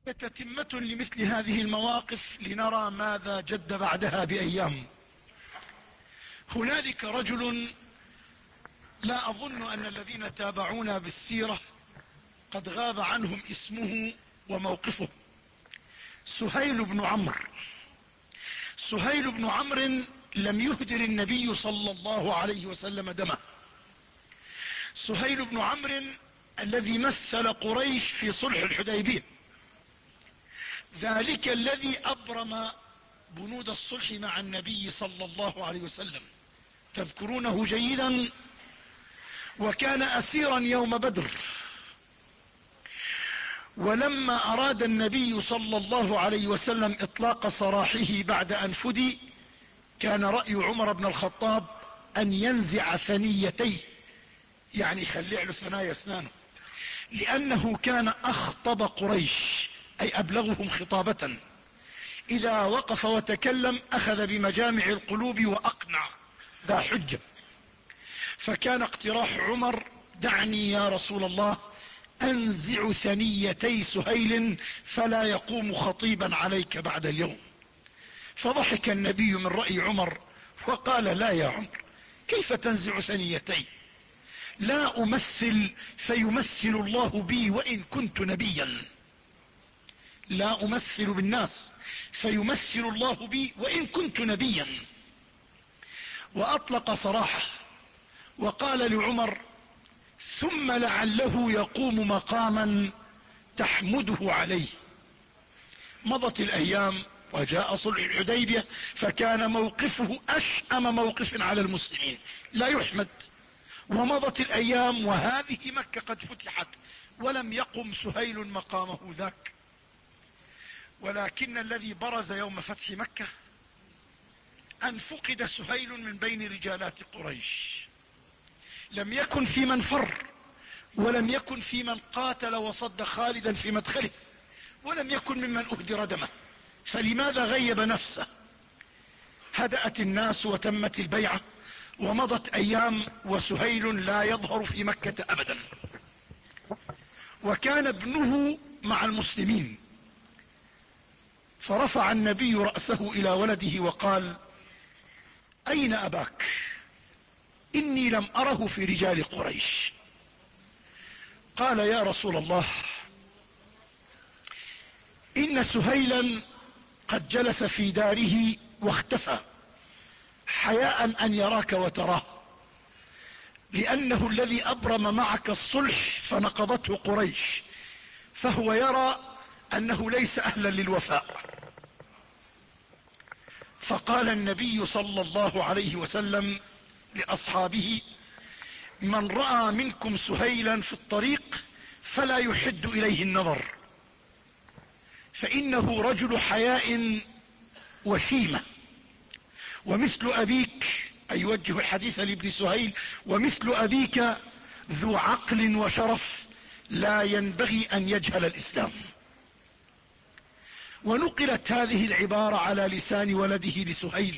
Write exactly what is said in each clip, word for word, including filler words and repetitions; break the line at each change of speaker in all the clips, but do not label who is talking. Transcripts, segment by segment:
تتمة لمثل هذه المواقف لنرى ماذا جد بعدها بأيام. هنالك رجل لا أظن أن الذين تابعونا بالسيرة قد غاب عنهم اسمه وموقفه. سهيل بن عمرو. سهيل بن عمرو لم يهدر النبي صلى الله عليه وسلم دمه. سهيل بن عمرو الذي مثل قريش في صلح الحديبية، ذلك الذي أبرم بنود الصلح مع النبي صلى الله عليه وسلم، تذكرونه جيدا، وكان أسيرا يوم بدر. ولما أراد النبي صلى الله عليه وسلم إطلاق سراحه بعد أن فدي، كان رأي عمر بن الخطاب أن ينزع ثنيتيه، يعني يخلع له ثنايا اسنانه، لأنه كان أخطب قريش، أي أبلغهم خطابة. إذا وقف وتكلم أخذ بمجامع القلوب وأقنع ذا حجة. فكان اقتراح عمر: دعني يا رسول الله أنزع ثنيتي سهيل فلا يقوم خطيبا عليك بعد اليوم. فضحك النبي من رأي عمر وقال: لا يا عمر، كيف تنزع ثنيتي؟ لا أمثل فيمثل الله بي وإن كنت نبيا. لا أمثل بالناس فيمثل الله بي وإن كنت نبيا. وأطلق سراحه وقال لعمر: ثم لعله يقوم مقاما تحمده عليه. مضت الأيام وجاء صلح الحديبية، فكان موقفه أشأم موقف على المسلمين، لا يحمد. ومضت الأيام وهذه مكة قد فتحت، ولم يقم سهيل مقامه ذاك. ولكن الذي برز يوم فتح مكة أن فقد سهيل من بين رجالات قريش. لم يكن في من فر، ولم يكن في من قاتل وصد خالدا في مدخله، ولم يكن ممن أهدر دمه. فلماذا غيب نفسه؟ هدأت الناس وتمت البيعة ومضت أيام وسهيل لا يظهر في مكة أبدا. وكان ابنه مع المسلمين، فرفع النبي رأسه إلى ولده وقال: أين أباك؟ إني لم أره في رجال قريش. قال: يا رسول الله، إن سهيلا قد جلس في داره واختفى حياء أن يراك وتراه، لأنه الذي أبرم معك الصلح فنقضته قريش، فهو يرى أنه ليس أهلا للوفاء. فقال النبي صلى الله عليه وسلم لأصحابه: من رأى منكم سهيلا في الطريق فلا يحد إليه النظر، فإنه رجل حياء وشيمة، ومثل أبيك، أي يوجه الحديث لابن سهيل: ومثل أبيك ذو عقل وشرف، لا ينبغي أن يجهل الإسلام. ونقلت هذه العبارة على لسان ولده لسهيل،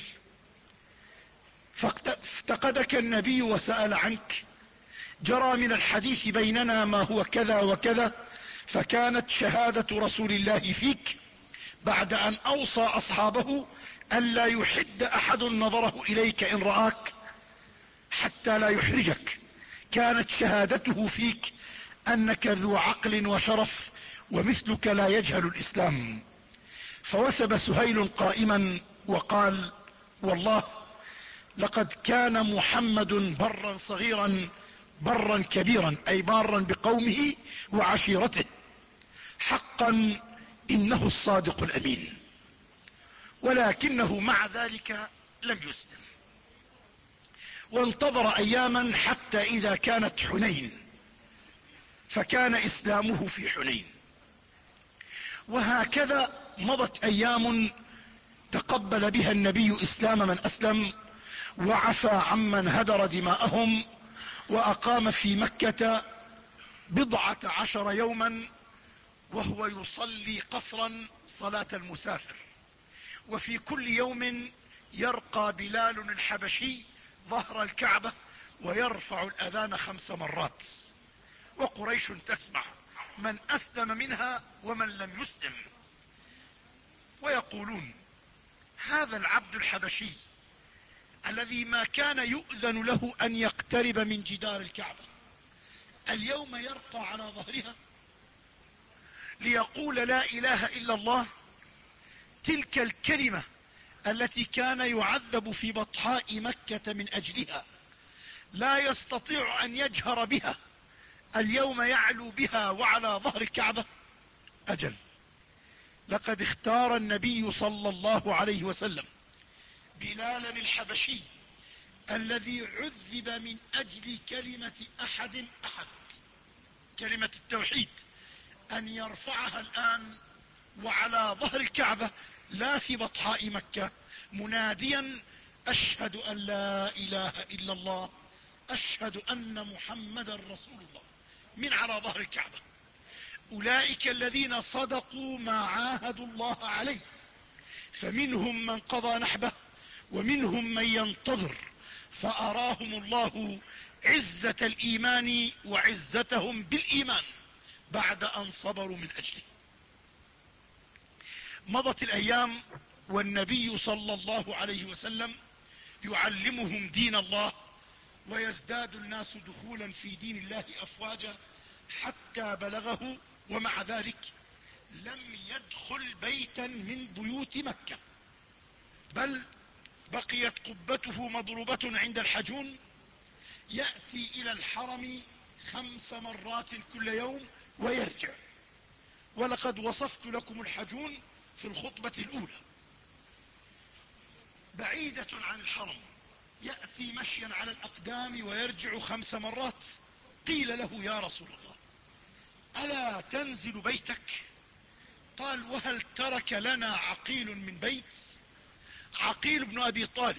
فافتقدك النبي وسأل عنك: جرى من الحديث بيننا ما هو كذا وكذا. فكانت شهادة رسول الله فيك بعد أن أوصى أصحابه أن لا يحد أحد نظره إليك إن رآك حتى لا يحرجك، كانت شهادته فيك أنك ذو عقل وشرف، ومثلك لا يجهل الإسلام. فوثب سهيل قائما وقال: والله لقد كان محمد برا صغيرا برا كبيرا، أي بارا بقومه وعشيرته، حقا إنه الصادق الأمين. ولكنه مع ذلك لم يسلم، وانتظر أياما حتى إذا كانت حنين، فكان إسلامه في حنين. وهكذا مضت أيام تقبل بها النبي إسلام من أسلم، وعفى عمن هدر دماءهم، وأقام في مكة بضعة عشر يوما وهو يصلي قصرا صلاة المسافر. وفي كل يوم يرقى بلال الحبشي ظهر الكعبة ويرفع الأذان خمس مرات، وقريش تسمع من أسلم منها ومن لم يسلم. ويقولون هذا العبد الحبشي الذي ما كان يؤذن له أن يقترب من جدار الكعبة اليوم يرقى على ظهرها ليقول لا إله إلا الله، تلك الكلمة التي كان يعذب في بطحاء مكة من أجلها لا يستطيع أن يجهر بها، اليوم يعلو بها وعلى ظهر الكعبة. أجل، لقد اختار النبي صلى الله عليه وسلم بلالا الحبشي الذي عذب من أجل كلمة أحد أحد كلمة التوحيد أن يرفعها الآن وعلى ظهر الكعبة لا في بطحاء مكة، مناديا أشهد أن لا إله إلا الله، أشهد أن محمدا رسول الله، من على ظهر الكعبة. أولئك الذين صدقوا ما عاهدوا الله عليه، فمنهم من قضى نحبه ومنهم من ينتظر، فأراهم الله عزة الإيمان وعزتهم بالإيمان بعد أن صبروا من أجله. مضت الأيام والنبي صلى الله عليه وسلم يعلمهم دين الله، ويزداد الناس دخولا في دين الله أفواجا حتى بلغه، ومع ذلك لم يدخل بيتا من بيوت مكة، بل بقيت قبته مضروبة عند الحجون، يأتي إلى الحرم خمس مرات كل يوم ويرجع. ولقد وصفت لكم الحجون في الخطبة الأولى، بعيدة عن الحرم، يأتي مشيا على الأقدام ويرجع خمس مرات. قيل له يا رسول الله ألا تنزل بيتك؟ قال وهل ترك لنا عقيل من بيت؟ عقيل بن أبي طالب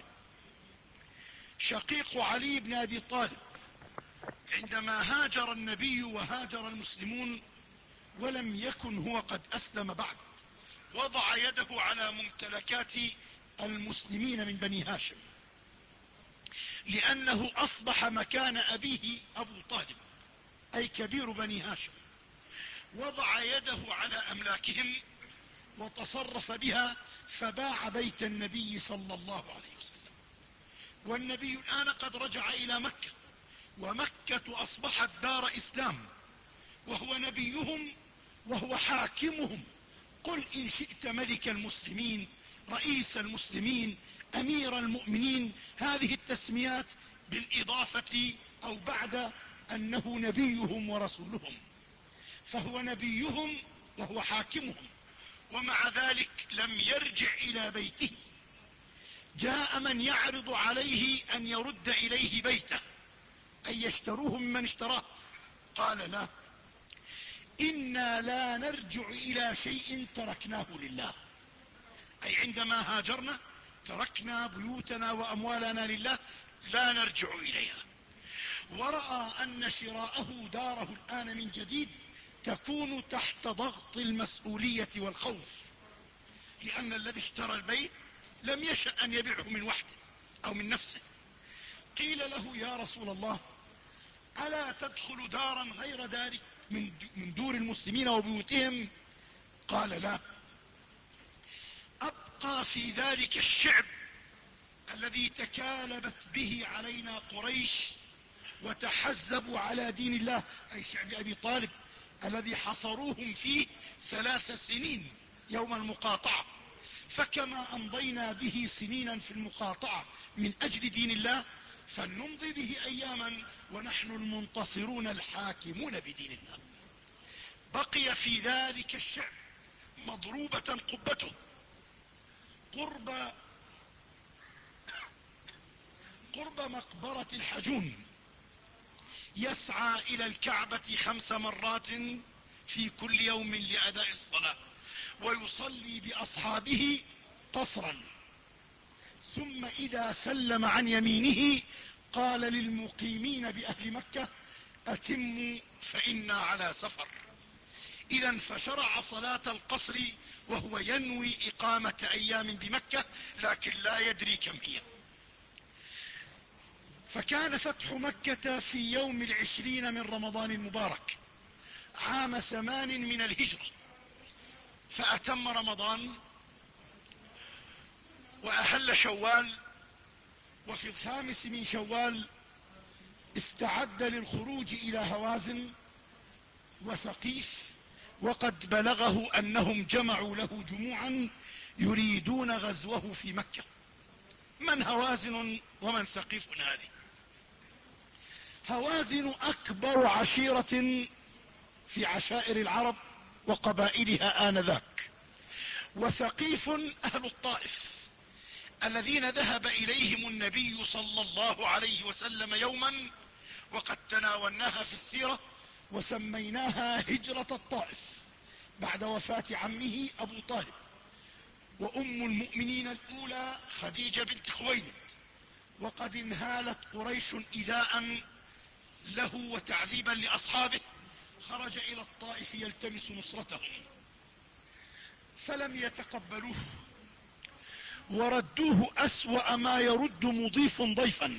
شقيق علي بن أبي طالب، عندما هاجر النبي وهاجر المسلمون ولم يكن هو قد أسلم بعد، وضع يده على ممتلكات المسلمين من بني هاشم، لأنه أصبح مكان أبيه أبو طالب أي كبير بني هاشم، وضع يده على أملاكهم وتصرف بها، فباع بيت النبي صلى الله عليه وسلم. والنبي الآن قد رجع إلى مكة، ومكة أصبحت دار إسلام، وهو نبيهم وهو حاكمهم. قل إن شئت ملك المسلمين، رئيس المسلمين، أمير المؤمنين، هذه التسميات بالإضافة أو بعد أنه نبيهم ورسولهم، فهو نبيهم وهو حاكمهم، ومع ذلك لم يرجع إلى بيته. جاء من يعرض عليه أن يرد إليه بيته، أن يشتروه ممن اشتراه، قال لا، إنا لا نرجع إلى شيء تركناه لله، أي عندما هاجرنا تركنا بيوتنا وأموالنا لله لا نرجع إليها. ورأى أن شراءه داره الآن من جديد تكون تحت ضغط المسؤولية والخوف، لأن الذي اشترى البيت لم يشأ أن يبيعه من وحده أو من نفسه. قيل له يا رسول الله ألا تدخل دارا غير دارك من دور المسلمين وبيوتهم؟ قال لا، أبقى في ذلك الشعب الذي تكالبت به علينا قريش وتحزبوا على دين الله، أي شعب أبي طالب الذي حصروهم فيه ثلاث سنين يوم المقاطعة، فكما أمضينا به سنينا في المقاطعة من أجل دين الله فلنمضي به أياما ونحن المنتصرون الحاكمون بدين الله. بقي في ذلك الشعب مضروبة قبته قرب قرب مقبرة الحجون، يسعى إلى الكعبة خمس مرات في كل يوم لأداء الصلاة، ويصلي بأصحابه قصرا، ثم إذا سلم عن يمينه قال للمقيمين بأهل مكة أتموا فإنا على سفر. إذا فشرع صلاة القصر وهو ينوي إقامة أيام بمكة لكن لا يدري كم هي. فكان فتح مكة في يوم العشرين من رمضان المبارك، عام ثمان من الهجرة، فأتم رمضان وأهل شوال، وفي الخامس من شوال استعد للخروج إلى هوازن وثقيف، وقد بلغه أنهم جمعوا له جموعا يريدون غزوه في مكة. من هوازن ومن ثقيف هذه؟ هوازن أكبر عشيرة في عشائر العرب وقبائلها آنذاك، وثقيف أهل الطائف الذين ذهب إليهم النبي صلى الله عليه وسلم يوما، وقد تناولناها في السيرة وسميناها هجرة الطائف بعد وفاة عمه أبو طالب. وأم المؤمنين الأولى خديجة بنت خويلد، وقد انهالت قريش إيذاء له وتعذيبا لأصحابه، خرج إلى الطائف يلتمس نصرتهم فلم يتقبلوه، وردوه أسوأ ما يرد مضيف ضيفا،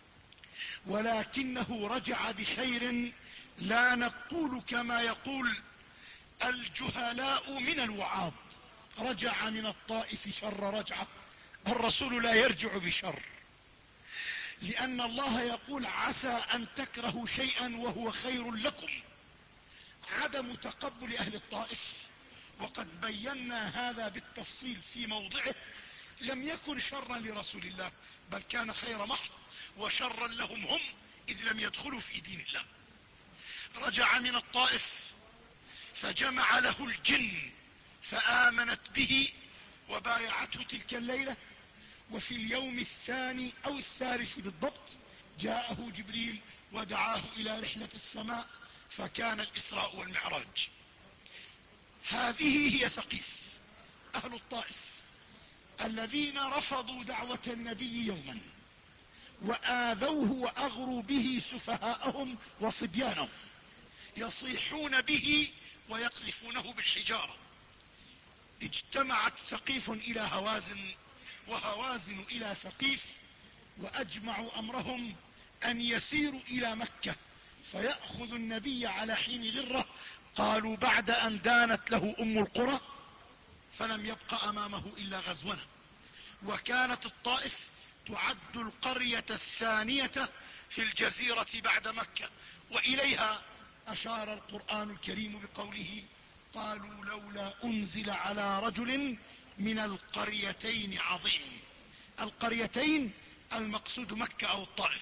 ولكنه رجع بخير لا نقول كما يقول الجهلاء من الوعاظ، رجع من الطائف شر رجعة. الرسول لا يرجع بشر، لأن الله يقول عسى أن تكرهوا شيئا وهو خير لكم. عدم تقبل أهل الطائف، وقد بينا هذا بالتفصيل في موضعه، لم يكن شرا لرسول الله، بل كان خير محض، وشرا لهم هم إذ لم يدخلوا في دين الله. رجع من الطائف فجمع له الجن فآمنت به وبايعته تلك الليلة، وفي اليوم الثاني أو الثالث بالضبط جاءه جبريل ودعاه إلى رحلة السماء، فكان الإسراء والمعراج. هذه هي ثقيف أهل الطائف الذين رفضوا دعوة النبي يوما، وآذوه وأغروا به سفهاءهم وصبيانهم، يصيحون به ويقذفونه بالحجارة. اجتمعت ثقيف إلى هوازن وهوازن إلى ثقيف، وأجمعوا أمرهم أن يسيروا إلى مكة فيأخذ النبي على حين غرة. قالوا بعد أن دانت له أم القرى فلم يبق أمامه إلا غزونا، وكانت الطائف تعد القرية الثانية في الجزيرة بعد مكة، وإليها أشار القرآن الكريم بقوله قالوا لولا أنزل على رجل من القريتين عظيم. القريتين المقصود مكة أو الطائف،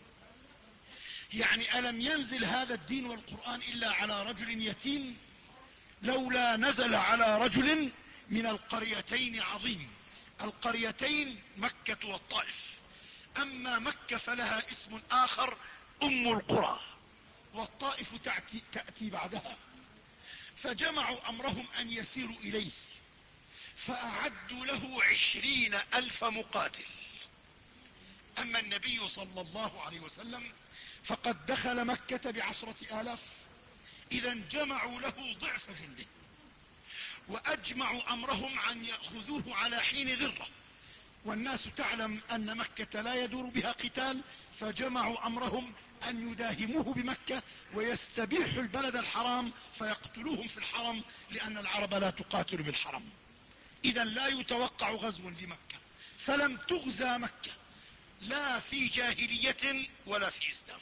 يعني ألم ينزل هذا الدين والقرآن إلا على رجل يتيم؟ لولا نزل على رجل من القريتين عظيم. القريتين مكة والطائف، أما مكة فلها اسم آخر أم القرى، والطائف تأتي, تأتي بعدها. فجمعوا أمرهم أن يسيروا إليه، فأعدوا له عشرين ألف مقاتل. أما النبي صلى الله عليه وسلم فقد دخل مكة بعشرة آلاف، إذا جمعوا له ضعف جنده، وأجمعوا أمرهم أن يأخذوه على حين غرة، والناس تعلم أن مكة لا يدور بها قتال، فجمعوا أمرهم أن يداهموه بمكة ويستبيحوا البلد الحرام فيقتلوهم في الحرم، لأن العرب لا تقاتل بالحرم. إذا لا يتوقع غزو لمكة، فلم تغزى مكة لا في جاهلية ولا في إسلام.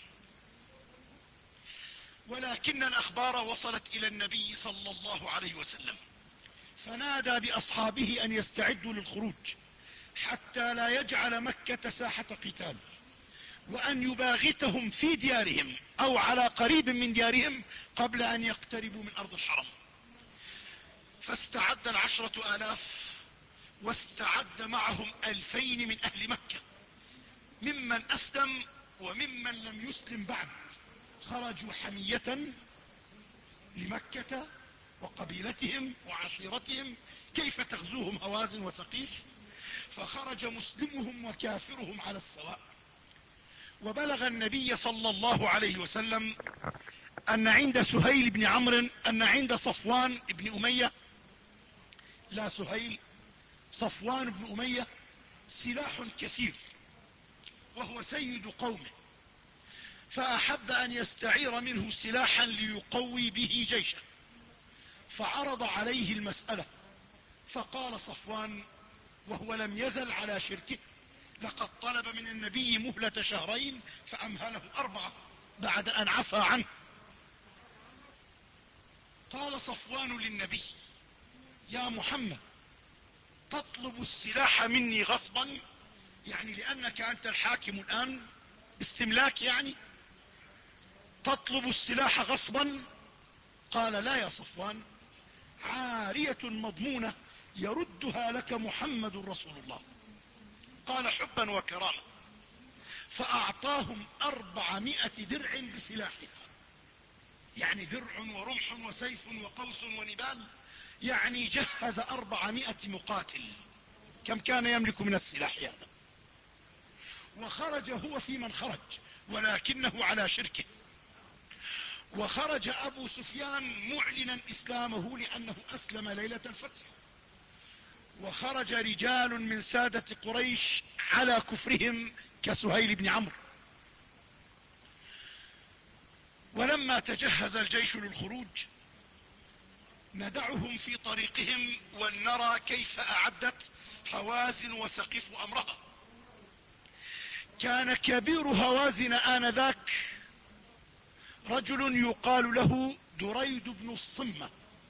ولكن الأخبار وصلت إلى النبي صلى الله عليه وسلم، فنادى بأصحابه أن يستعدوا للخروج حتى لا يجعل مكة ساحة قتال، وأن يباغتهم في ديارهم أو على قريب من ديارهم قبل أن يقتربوا من أرض الحرم. فاستعد العشرة آلاف، واستعد معهم ألفين من أهل مكة ممن أسلم وممن لم يسلم بعد. خرجوا حمية لمكة وقبيلتهم وعشيرتهم، كيف تغزوهم هوازن وثقيف؟ فخرج مسلمهم وكافرهم على السواء. وبلغ النبي صلى الله عليه وسلم أن عند سهيل بن عمرو أن عند صفوان بن أمية، لا سهيل، صفوان بن أمية سلاح كثير وهو سيد قومه، فأحب أن يستعير منه سلاحا ليقوي به جيشه، فعرض عليه المسألة، فقال صفوان وهو لم يزل على شركه: لقد طلب من النبي مهلة شهرين فأمهله أربعة بعد أن عفى عنه. قال صفوان للنبي: يا محمد، تطلب السلاح مني غصبا؟ يعني لأنك أنت الحاكم الآن استملاك، يعني تطلب السلاح غصبا؟ قال: لا يا صفوان، عارية مضمونة يردها لك محمد رسول الله. قال: حبا وكرامة. فأعطاهم أربعمائة درع بسلاحها، يعني درع ورمح وسيف وقوس ونبال، يعني جهز أربعمائة مقاتل. كم كان يملك من السلاح هذا؟ وخرج هو في من خرج، ولكنه على شركه. وخرج أبو سفيان معلنا إسلامه لأنه أسلم ليلة الفتح. وخرج رجال من سادة قريش على كفرهم كسهيل بن عمرو. ولما تجهز الجيش للخروج ندعهم في طريقهم ولنرى كيف أعدت هوازن وثقيف أمرها. كان كبير هوازن آنذاك رجل يقال له دريد بن الصمة،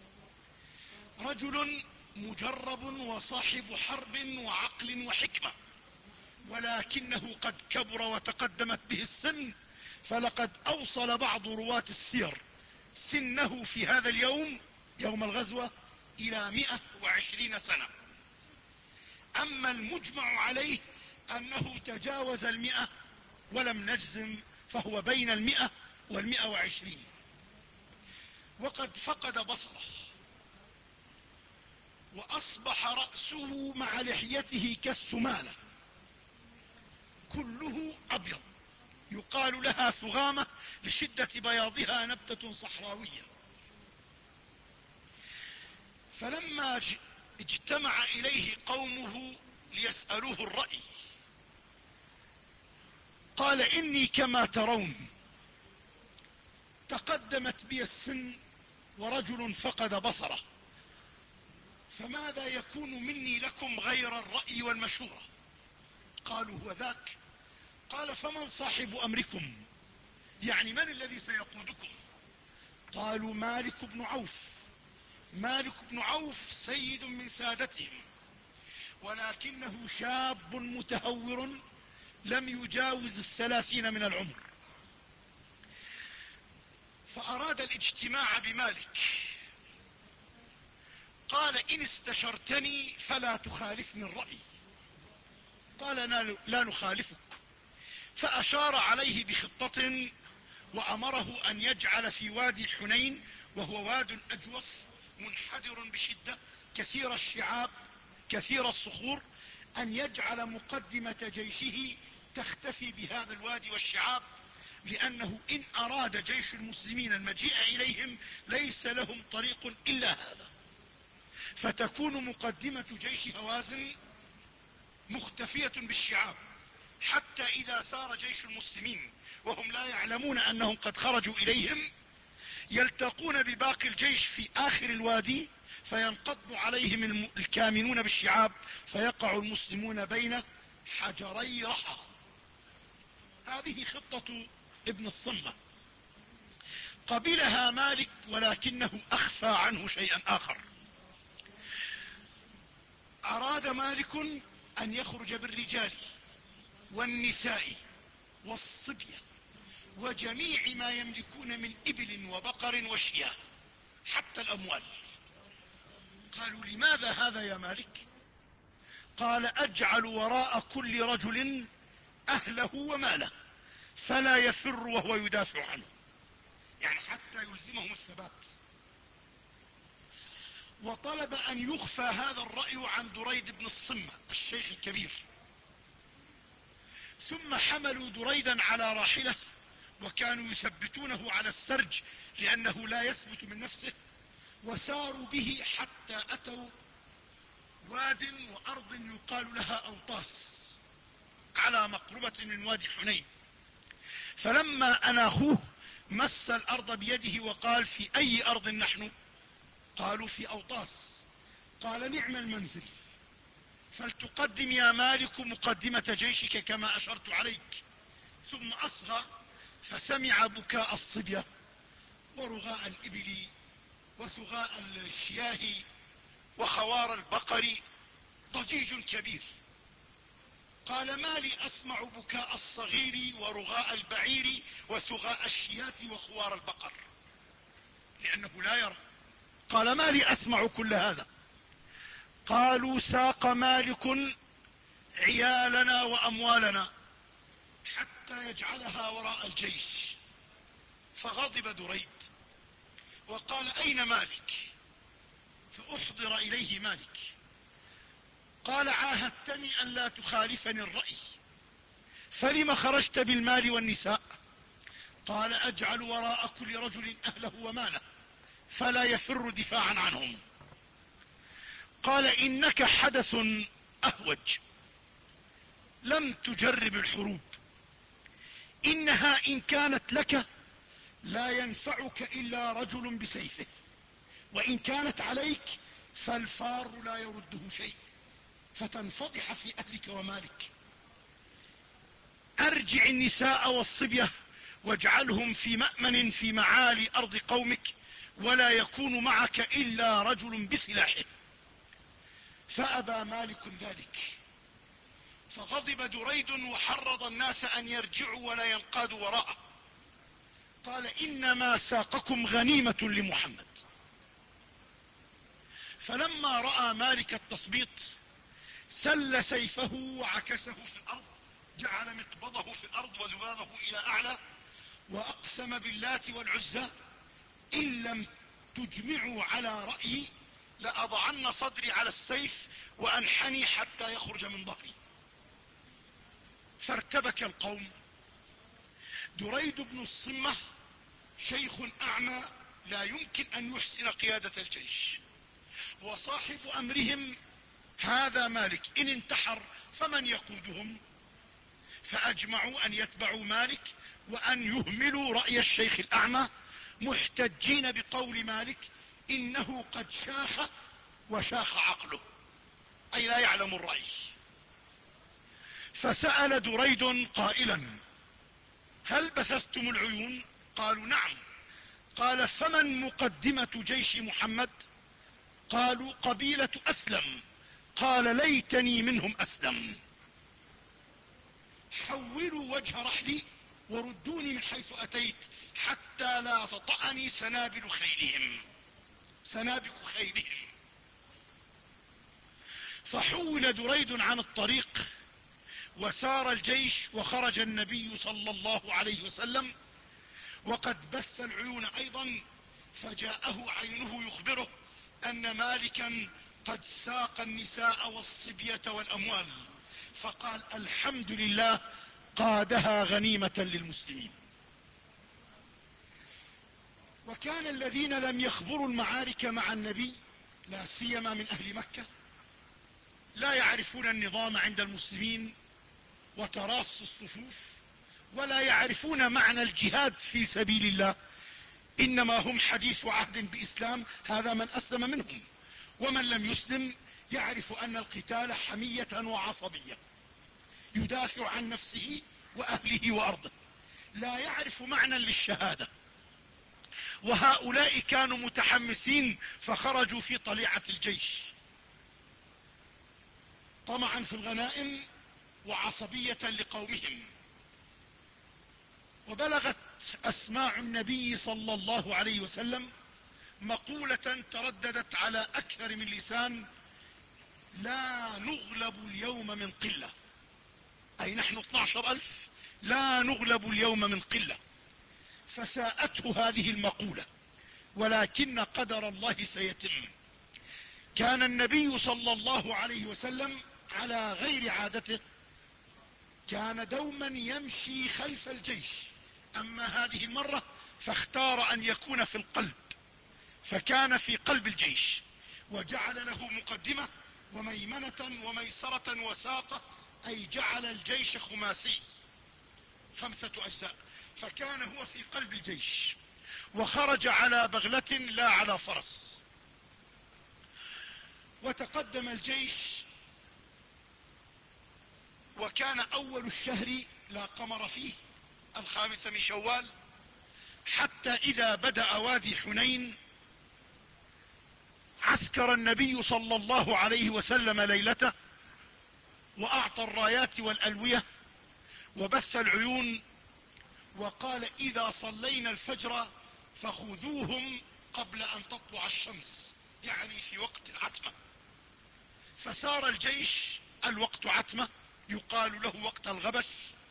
رجل مجرب وصاحب حرب وعقل وحكمة، ولكنه قد كبر وتقدمت به السن، فلقد أوصل بعض رواة السير سنه في هذا اليوم يوم الغزوة إلى مئة وعشرين سنة. أما المجمع عليه أنه تجاوز المئة ولم نجزم، فهو بين المئة والمئة وعشرين. وقد فقد بصره، وأصبح رأسه مع لحيته كالسمالة، كله أبيض، يقال لها ثغامة لشدة بياضها، نبتة صحراوية. فلما اجتمع إليه قومه ليسألوه الرأي قال: إني كما ترون تقدمت بي السن ورجل فقد بصره، فماذا يكون مني لكم غير الرأي والمشورة؟ قالوا: هو ذاك. قال: فمن صاحب أمركم؟ يعني من الذي سيقودكم؟ قالوا: مالك بن عوف. مالك بن عوف سيد من سادتهم، ولكنه شاب متهور لم يجاوز الثلاثين من العمر. فأراد الاجتماع بمالك. قال: إن استشرتني فلا تخالفني الرأي. قال: لا نخالفك. فأشار عليه بخطة وأمره أن يجعل في وادي حنين، وهو واد أجوف منحدر بشدة كثير الشعاب كثير الصخور، أن يجعل مقدمة جيشه تختفي بهذا الوادي والشعاب، لأنه إن أراد جيش المسلمين المجيء إليهم ليس لهم طريق إلا هذا، فتكون مقدمة جيش هوازن مختفية بالشعاب، حتى إذا سار جيش المسلمين وهم لا يعلمون أنهم قد خرجوا إليهم يلتقون بباقي الجيش في آخر الوادي، فينقض عليهم الكامنون بالشعاب، فيقع المسلمون بين حجري رحى. هذه خطة ابن الصمة، قبلها مالك، ولكنه أخفى عنه شيئا آخر. أراد مالك أن يخرج بالرجال والنساء والصبية وجميع ما يملكون من إبل وبقر وشياه، حتى الأموال. قالوا: لماذا هذا يا مالك؟ قال: أجعل وراء كل رجل أهله وماله فلا يفر وهو يدافع عنه، يعني حتى يلزمهم الثبات. وطلب أن يخفى هذا الرأي عن دريد بن الصمة الشيخ الكبير. ثم حملوا دريدا على راحلة، وكانوا يثبتونه على السرج لأنه لا يثبت من نفسه، وساروا به حتى أتوا واد وأرض يقال لها أوطاس على مقربة من وادي حنين. فلما اناخوه مس الارض بيده وقال: في اي ارض نحن؟ قالوا: في اوطاس. قال: نعم المنزل، فلتقدم يا مالك مقدمة جيشك كما اشرت عليك. ثم اصغى فسمع بكاء الصبية ورغاء الابل وثغاء الشياه وخوار البقر، ضجيج كبير. قال: ما لي اسمع بكاء الصغير ورغاء البعير وثغاء الشياه وخوار البقر، لانه لا يرى. قال: ما لي اسمع كل هذا؟ قالوا: ساق مالك عيالنا واموالنا حتى يجعلها وراء الجيش. فغضب دريد وقال: اين مالك؟ فاحضر اليه مالك. قال: عاهدتني ان لا تخالفني الرأي، فلم خرجت بالمال والنساء؟ قال: اجعل وراء كل رجل اهله وماله فلا يفر دفاعا عنهم. قال: انك حدث اهوج، لم تجرب الحروب، انها ان كانت لك لا ينفعك الا رجل بسيفه، وان كانت عليك فالفار لا يرده شيء، فتنفضح في اهلك ومالك. ارجع النساء والصبية واجعلهم في مأمن في معالي ارض قومك، ولا يكون معك الا رجل بسلاحه. فابى مالك ذلك، فغضب دريد وحرض الناس ان يرجعوا ولا ينقادوا وراءه. قال: انما ساقكم غنيمة لمحمد. فلما رأى مالك التثبيط سل سيفه وعكسه في الارض، جعل مقبضه في الارض وذبابه الى اعلى، واقسم باللات والعزى: ان لم تجمعوا على رأيي لاضعن صدري على السيف وانحني حتى يخرج من ظهري. فارتبك القوم. دريد بن الصمة شيخ اعمى لا يمكن ان يحسن قيادة الجيش، وصاحب امرهم هذا مالك، ان انتحر فمن يقودهم؟ فاجمعوا ان يتبعوا مالك وان يهملوا رأي الشيخ الاعمى، محتجين بقول مالك: انه قد شاخ وشاخ عقله، اي لا يعلم الرأي. فسأل دريد قائلا: هل بثثتم العيون؟ قالوا: نعم. قال: فمن مقدمة جيش محمد؟ قالوا: قبيلة اسلم. قال: ليتني منهم اسلم. حولوا وجه رحلي وردوني من حيث اتيت حتى لا تطأني سنابل خيلهم سنابك خيلهم. فحول دريد عن الطريق وسار الجيش، وخرج النبي صلى الله عليه وسلم وقد بث العيون ايضا، فجاءه عينه يخبره ان مالكا قد ساق النساء والصبية والاموال، فقال: الحمد لله، قادها غنيمة للمسلمين. وكان الذين لم يخبروا المعارك مع النبي لا سيما من اهل مكة لا يعرفون النظام عند المسلمين وتراص الصفوف، ولا يعرفون معنى الجهاد في سبيل الله، انما هم حديث عهد باسلام، هذا من اسلم منهم، ومن لم يسلم يعرف ان القتال حمية وعصبية، يدافع عن نفسه واهله وارضه، لا يعرف معنى للشهادة. وهؤلاء كانوا متحمسين فخرجوا في طليعة الجيش طمعا في الغنائم وعصبية لقومهم. وبلغت اسماع النبي صلى الله عليه وسلم مقولة ترددت على اكثر من لسان: لا نغلب اليوم من قلة، اي نحن اثنى عشر الف لا نغلب اليوم من قلة. فساءته هذه المقولة، ولكن قدر الله سيتم. كان النبي صلى الله عليه وسلم على غير عادته، كان دوما يمشي خلف الجيش، اما هذه المرة فاختار ان يكون في القلب، فكان في قلب الجيش، وجعل له مقدمة وميمنة وميسرة وساقة، اي جعل الجيش خماسي خمسة اجزاء، فكان هو في قلب الجيش وخرج على بغلة لا على فرس، وتقدم الجيش، وكان اول الشهر لا قمر فيه الخامس من شوال، حتى اذا بدأ وادي حنين عسكر النبي صلى الله عليه وسلم ليلته، واعطى الرايات والالوية وبث العيون، وقال اذا صلينا الفجر فخذوهم قبل ان تطلع الشمس، يعني في وقت العتمة. فسار الجيش، الوقت عتمة يقال له وقت الغبش،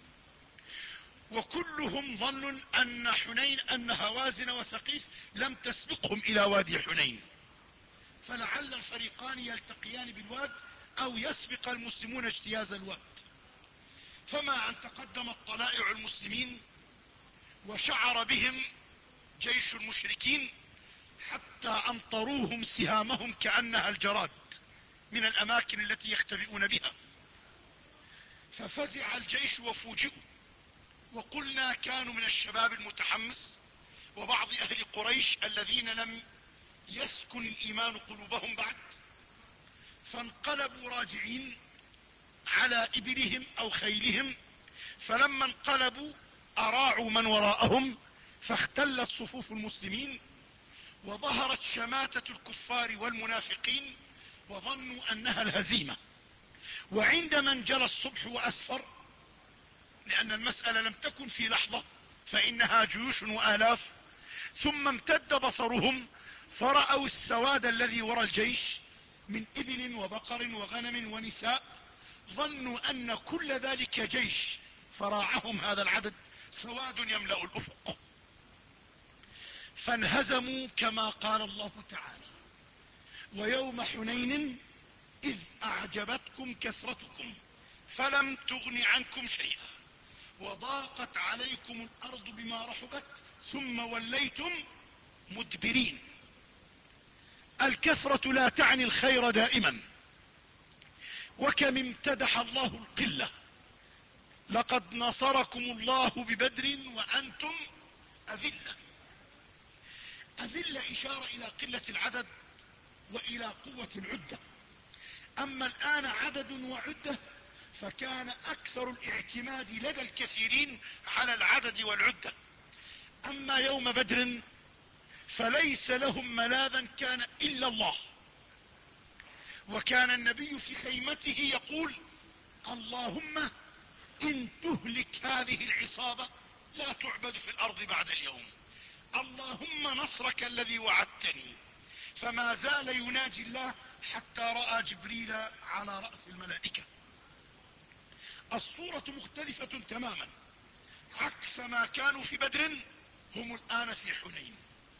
وكلهم ظنوا ان حنين ان هوازن وثقيف لم تسبقهم الى وادي حنين، فلعل الفريقان يلتقيان بالواد او يسبق المسلمون اجتياز الواد. فما ان تقدمت طلائع المسلمين وشعر بهم جيش المشركين حتى امطروهم سهامهم كأنها الجراد من الاماكن التي يختبئون بها، ففزع الجيش وفوجئوا. وقلنا كانوا من الشباب المتحمس وبعض اهل قريش الذين لم يسكن الايمان قلوبهم بعد، فانقلبوا راجعين على ابلهم او خيلهم، فلما انقلبوا اراعوا من وراءهم، فاختلت صفوف المسلمين وظهرت شماتة الكفار والمنافقين، وظنوا انها الهزيمة. وعندما انجلى الصبح واسفر، لان المسألة لم تكن في لحظة فانها جيوش والاف، ثم امتد بصرهم فرأوا السواد الذي وراء الجيش من ابل وبقر وغنم ونساء، ظنوا ان كل ذلك جيش، فراعهم هذا العدد سواد يملأ الافق، فانهزموا كما قال الله تعالى: ويوم حنين اذ اعجبتكم كثرتكم فلم تغن عنكم شيئا وضاقت عليكم الارض بما رحبت ثم وليتم مدبرين. الكثرة لا تعني الخير دائما، وكم امتدح الله القلة: لقد نصركم الله ببدر وانتم اذلة. اذلة اشارة الى قلة العدد والى قوة العدة. اما الان عدد وعدة، فكان اكثر الاعتماد لدى الكثيرين على العدد والعدة. اما يوم بدر فليس لهم ملاذا كان الا الله، وكان النبي في خيمته يقول: اللهم ان تهلك هذه العصابة لا تعبد في الارض بعد اليوم، اللهم نصرك الذي وعدتني. فما زال يناجي الله حتى رأى جبريل على رأس الملائكة. الصورة مختلفة تماما، عكس ما كانوا في بدر هم الآن في حنين.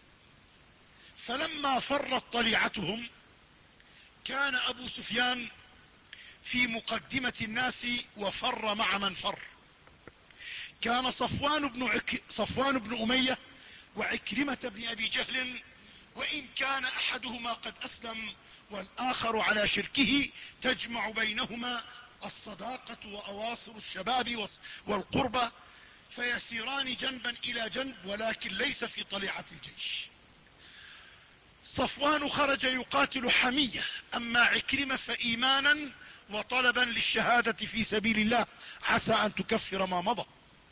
فلما فرت طليعتهم كان أبو سفيان في مقدمة الناس وفر مع من فر. كان صفوان بن, عك... صفوان بن أمية وعكرمة بن أبي جهل، وإن كان أحدهما قد أسلم والآخر على شركه، تجمع بينهما الصداقة وأواصر الشباب والقربة، فيسيران جنبا إلى جنب، ولكن ليس في طليعة الجيش. صفوان خرج يقاتل حمية، أما عكرمة فإيمانا وطلبا للشهادة في سبيل الله عسى أن تكفر ما مضى.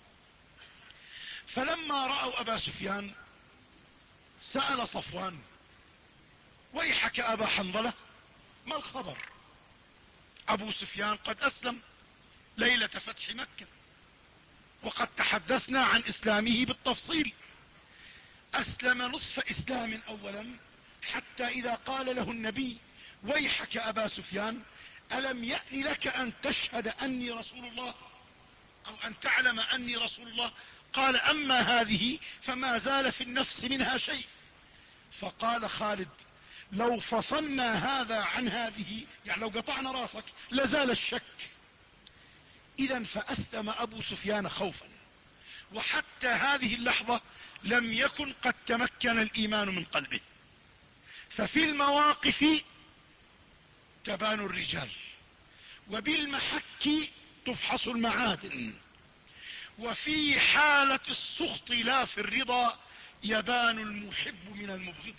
فلما رأوا أبا سفيان سأل صفوان: ويحك أبا حنظلة، ما الخبر؟ أبو سفيان قد أسلم ليلة فتح مكة، وقد تحدثنا عن إسلامه بالتفصيل. أسلم نصف إسلام أولا، حتى إذا قال له النبي: ويحك أبا سفيان، ألم يأن لك أن تشهد أني رسول الله أو أن تعلم أني رسول الله؟ قال: أما هذه فما زال في النفس منها شيء. فقال خالد: لو فصلنا هذا عن هذه، يعني لو قطعنا راسك لزال الشك. إذا فأسلم أبو سفيان خوفا، وحتى هذه اللحظة لم يكن قد تمكن الإيمان من قلبه. ففي المواقف تبان الرجال، وبالمحك تفحص المعادن، وفي حالة السخط لا في الرضا يبان المحب من المبغض.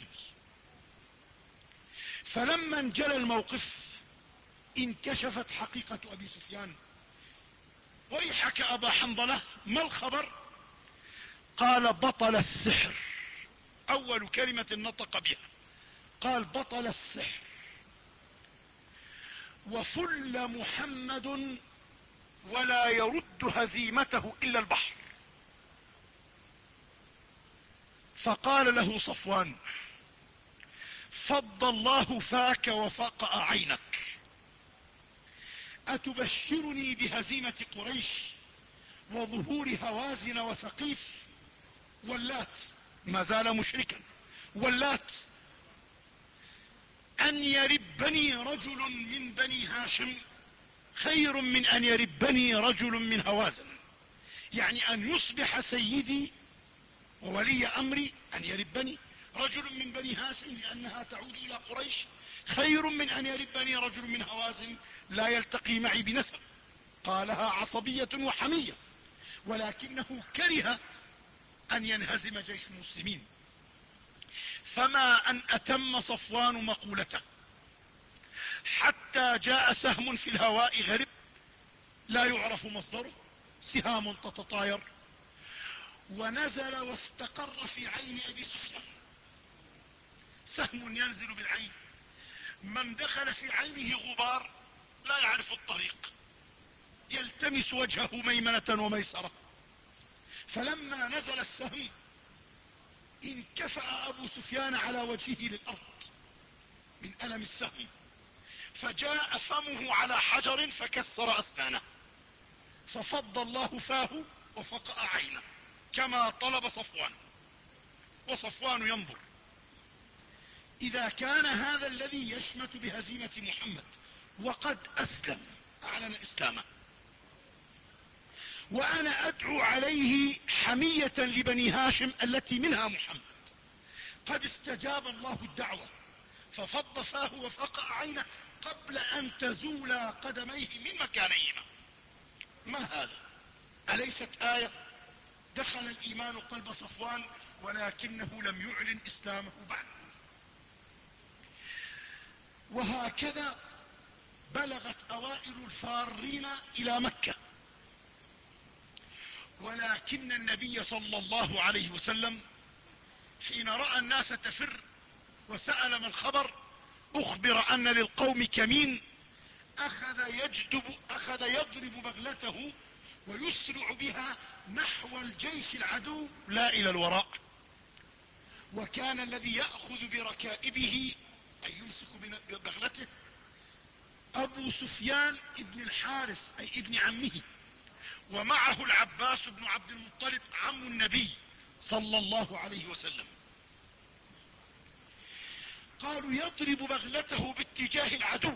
فلما انجلى الموقف انكشفت حقيقة ابي سفيان. ويحك ابا حنظلة، ما الخبر؟ قال بطل السحر. اول كلمة نطق بها قال بطل السحر، وفل محمد ولا يرد هزيمته الا البحر. فقال له صفوان فض الله فاك وفقأ عينك، اتبشرني بهزيمة قريش وظهور هوازن وثقيف واللات؟ ما زال مشركا. واللات ان يربني رجل من بني هاشم خير من ان يربني رجل من هوازن. يعني ان يصبح سيدي وولي امري ان يربني رجل من بني هاشم لانها تعود الى قريش خير من ان يربني رجل من هوازن لا يلتقي معي بنسب. قالها عصبية وحمية، ولكنه كره ان ينهزم جيش المسلمين. فما ان اتم صفوان مقولته حتى جاء سهم في الهواء غرب لا يعرف مصدره، سهام تتطاير، ونزل واستقر في عين ابي سفيان. سهم ينزل بالعين، من دخل في عينه غبار لا يعرف الطريق، يلتمس وجهه ميمنة وميسرة. فلما نزل السهم انكفأ ابو سفيان على وجهه للارض من الم السهم، فجاء فمه على حجر فكسر اسنانه، ففض الله فاه وفقأ عينه كما طلب صفوان. وصفوان ينظر. اذا كان هذا الذي يشمت بهزيمة محمد وقد اسلم، اعلن اسلامه، وانا ادعو عليه حمية لبني هاشم التي منها محمد، قد استجاب الله الدعوة ففض فاه وفقأ عينه قبل ان تزول قدميه من مكانيهما. ما هذا؟ اليست آية؟ دخل الايمان قلب صفوان ولكنه لم يعلن اسلامه بعد. وهكذا بلغت اوائل الفارين الى مكة، ولكن النبي صلى الله عليه وسلم حين رأى الناس تفر وسأل ما الخبر اخبر ان للقوم كمين، اخذ يجدب اخذ يضرب بغلته ويسرع بها نحو الجيش العدو لا الى الوراء. وكان الذي يأخذ بركائبه اي يمسك ببغلته ابو سفيان ابن الحارث اي ابن عمه، ومعه العباس بن عبد المطلب عم النبي صلى الله عليه وسلم. قالوا يضرب بغلته باتجاه العدو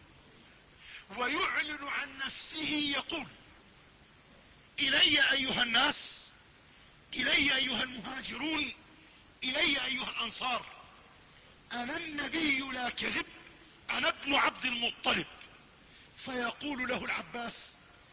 ويعلن عن نفسه يقول الي ايها الناس، الي ايها المهاجرون، الي ايها الانصار، انا النبي لا كذب، انا ابن عبد المطلب. فيقول له العباس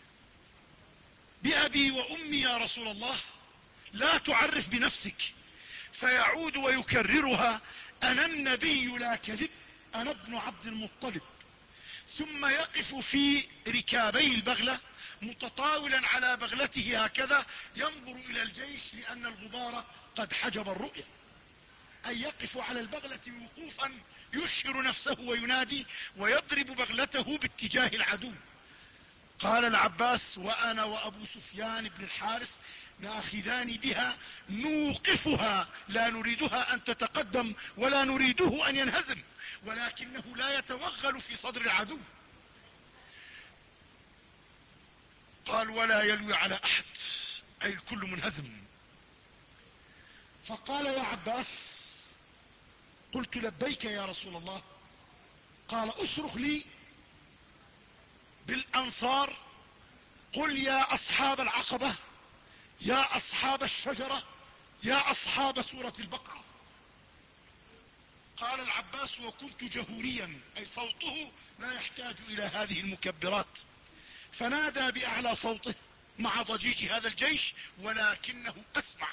بأبي وأمي يا رسول الله لا تعرف بنفسك، فيعود ويكررها انا النبي لا كذب، انا ابن عبد المطلب. ثم يقف في ركابي البغلة متطاولا على بغلته هكذا ينظر الى الجيش لان الغبار قد حجب الرؤية، اي يقف على البغلة وقوفا يشهر نفسه وينادي ويضرب بغلته باتجاه العدو. قال العباس وانا وابو سفيان بن الحارث ناخذان بها نوقفها، لا نريدها ان تتقدم ولا نريده ان ينهزم، ولكنه لا يتوغل في صدر العدو. قال ولا يلوي على احد اي الكل منهزم. فقال يا عباس، قلت لبيك يا رسول الله. قال اصرخ لي بالانصار، قل يا اصحاب العقبة، يا اصحاب الشجرة، يا اصحاب سورة البقرة. قال العباس وكنت جهوريا اي صوته لا يحتاج الى هذه المكبرات، فنادى باعلى صوته مع ضجيج هذا الجيش ولكنه اسمع،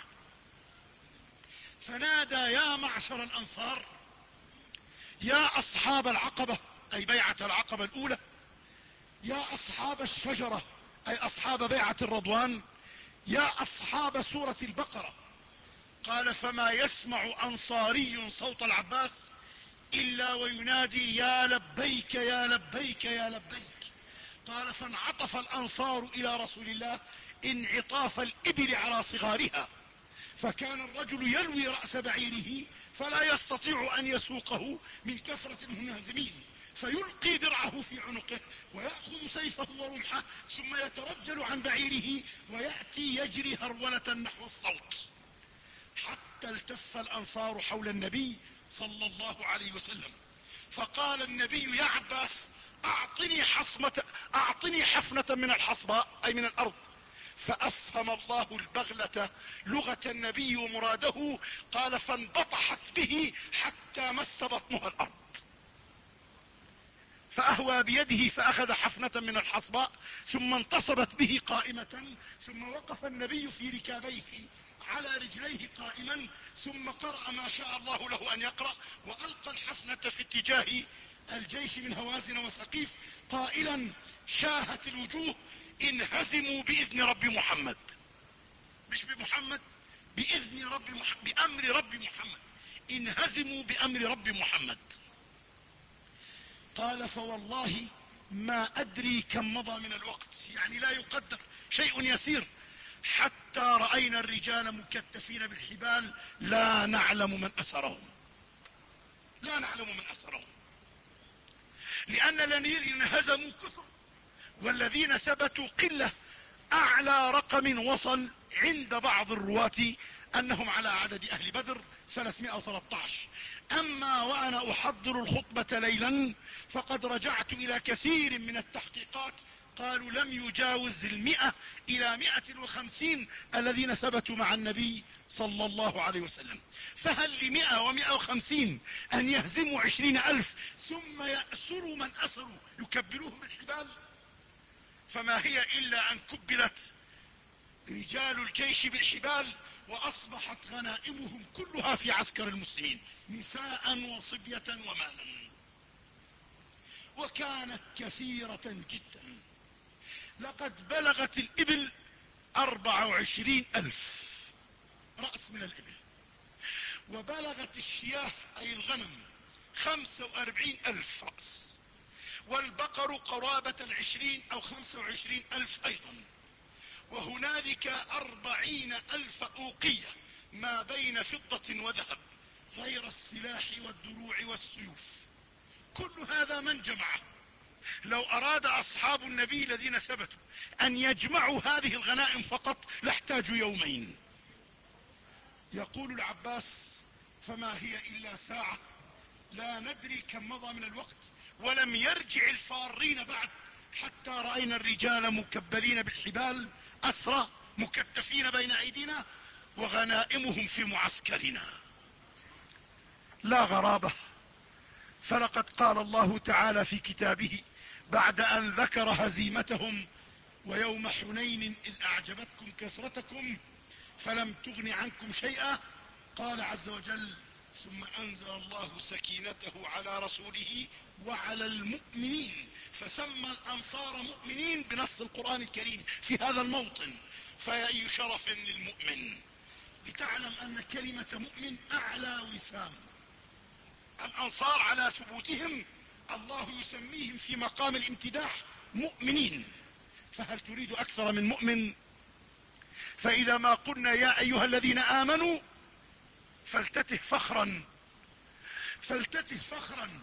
فنادى يا معشر الانصار، يا اصحاب العقبة اي بيعة العقبة الاولى، يا اصحاب الشجرة اي اصحاب بيعة الرضوان، يا اصحاب سورة البقرة. قال فما يسمع انصاري صوت العباس الا وينادي يا لبيك يا لبيك يا لبيك. قال فانعطف الانصار الى رسول الله انعطاف الابل على صغارها، فكان الرجل يلوي رأس بعيره فلا يستطيع ان يسوقه من كثرة المنهزمين، فيلقي درعه في عنقه ويأخذ سيفه ورمحه ثم يترجل عن بعيره ويأتي يجري هرولة نحو الصوت، حتى التف الانصار حول النبي صلى الله عليه وسلم. فقال النبي يا عباس اعطني حصمة اعطني حفنة من الحصباء اي من الارض. فافهم الله البغلة لغة النبي ومراده. قال فانبطحت به حتى مس بطنها الارض، فاهوى بيده فاخذ حفنة من الحصباء ثم انتصبت به قائمة، ثم وقف النبي في ركابيه على رجليه قائما، ثم قرأ ما شاء الله له ان يقرأ، والقى الحفنة في اتجاه الجيش من هوازن وثقيف قائلا شاهت الوجوه انهزموا باذن رب محمد، مش بمحمد، باذن رب محمد، بامر رب محمد، انهزموا بامر رب محمد. قال فوالله ما ادري كم مضى من الوقت، يعني لا يقدر، شيء يسير، حتى رأينا الرجال مكتفين بالحبال لا نعلم من اسرهم، لا نعلم من اسرهم، لان الذين هزموا كثر والذين ثبتوا قلة. اعلى رقم وصل عند بعض الرواة انهم على عدد اهل بدر ثلاثمائة وثلاثة عشر. اما وانا احضر الخطبة ليلا فقد رجعت الى كثير من التحقيقات قالوا لم يجاوز المئة الى مئة وخمسين الذين ثبتوا مع النبي صلى الله عليه وسلم. فهل لمئة ومئة وخمسين ان يهزموا عشرين الف ثم يأسروا من اسروا يكبلوهم بالحبال؟ فما هي الا ان كبلت رجال الجيش بالحبال واصبحت غنائمهم كلها في عسكر المسلمين نساء وصبية ومالا، وكانت كثيرة جدا. لقد بلغت الابل اربع وعشرين الف رأس من الابل، وبلغت الشياه اي الغنم خمسة واربعين الف رأس، والبقر قرابة العشرين او خمسة وعشرين الف ايضا، وهنالك اربعين الف اوقية ما بين فضة وذهب غير السلاح والدروع والسيوف. كل هذا من جمعه؟ لو اراد اصحاب النبي الذين ثبتوا ان يجمعوا هذه الغنائم فقط لاحتاجوا يومين. يقول العباس فما هي الا ساعة، لا ندري كم مضى من الوقت، ولم يرجع الفارين بعد حتى رأينا الرجال مكبلين بالحبال اسرى مكتفين بين ايدينا وغنائمهم في معسكرنا. لا غرابة، فلقد قال الله تعالى في كتابه بعد ان ذكر هزيمتهم ويوم حنين اذ اعجبتكم كثرتكم فلم تغن عنكم شيئا، قال عز وجل ثم انزل الله سكينته على رسوله وعلى المؤمنين، فسمى الانصار مؤمنين بنص القرآن الكريم في هذا الموطن. فيا اي شرف للمؤمن، لتعلم ان كلمة مؤمن اعلى وسام. الانصار على ثبوتهم الله يسميهم في مقام الامتداح مؤمنين، فهل تريد اكثر من مؤمن؟ فاذا ما قلنا يا ايها الذين امنوا فلتته فخرا، فلتته فخرا،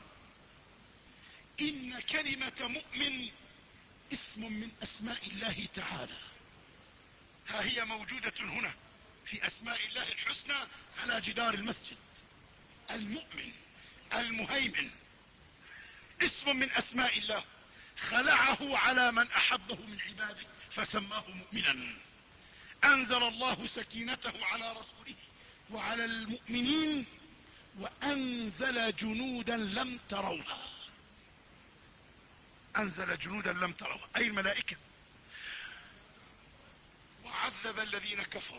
ان كلمة مؤمن اسم من اسماء الله تعالى، ها هي موجودة هنا في اسماء الله الحسنى على جدار المسجد. المؤمن المهيمن اسم من اسماء الله خلعه على من احبه من عباده فسماه مؤمنا. انزل الله سكينته على رسوله وعلى المؤمنين وانزل جنودا لم تروها. انزل جنودا لم تروها اي الملائكة. عذب الذين كفروا،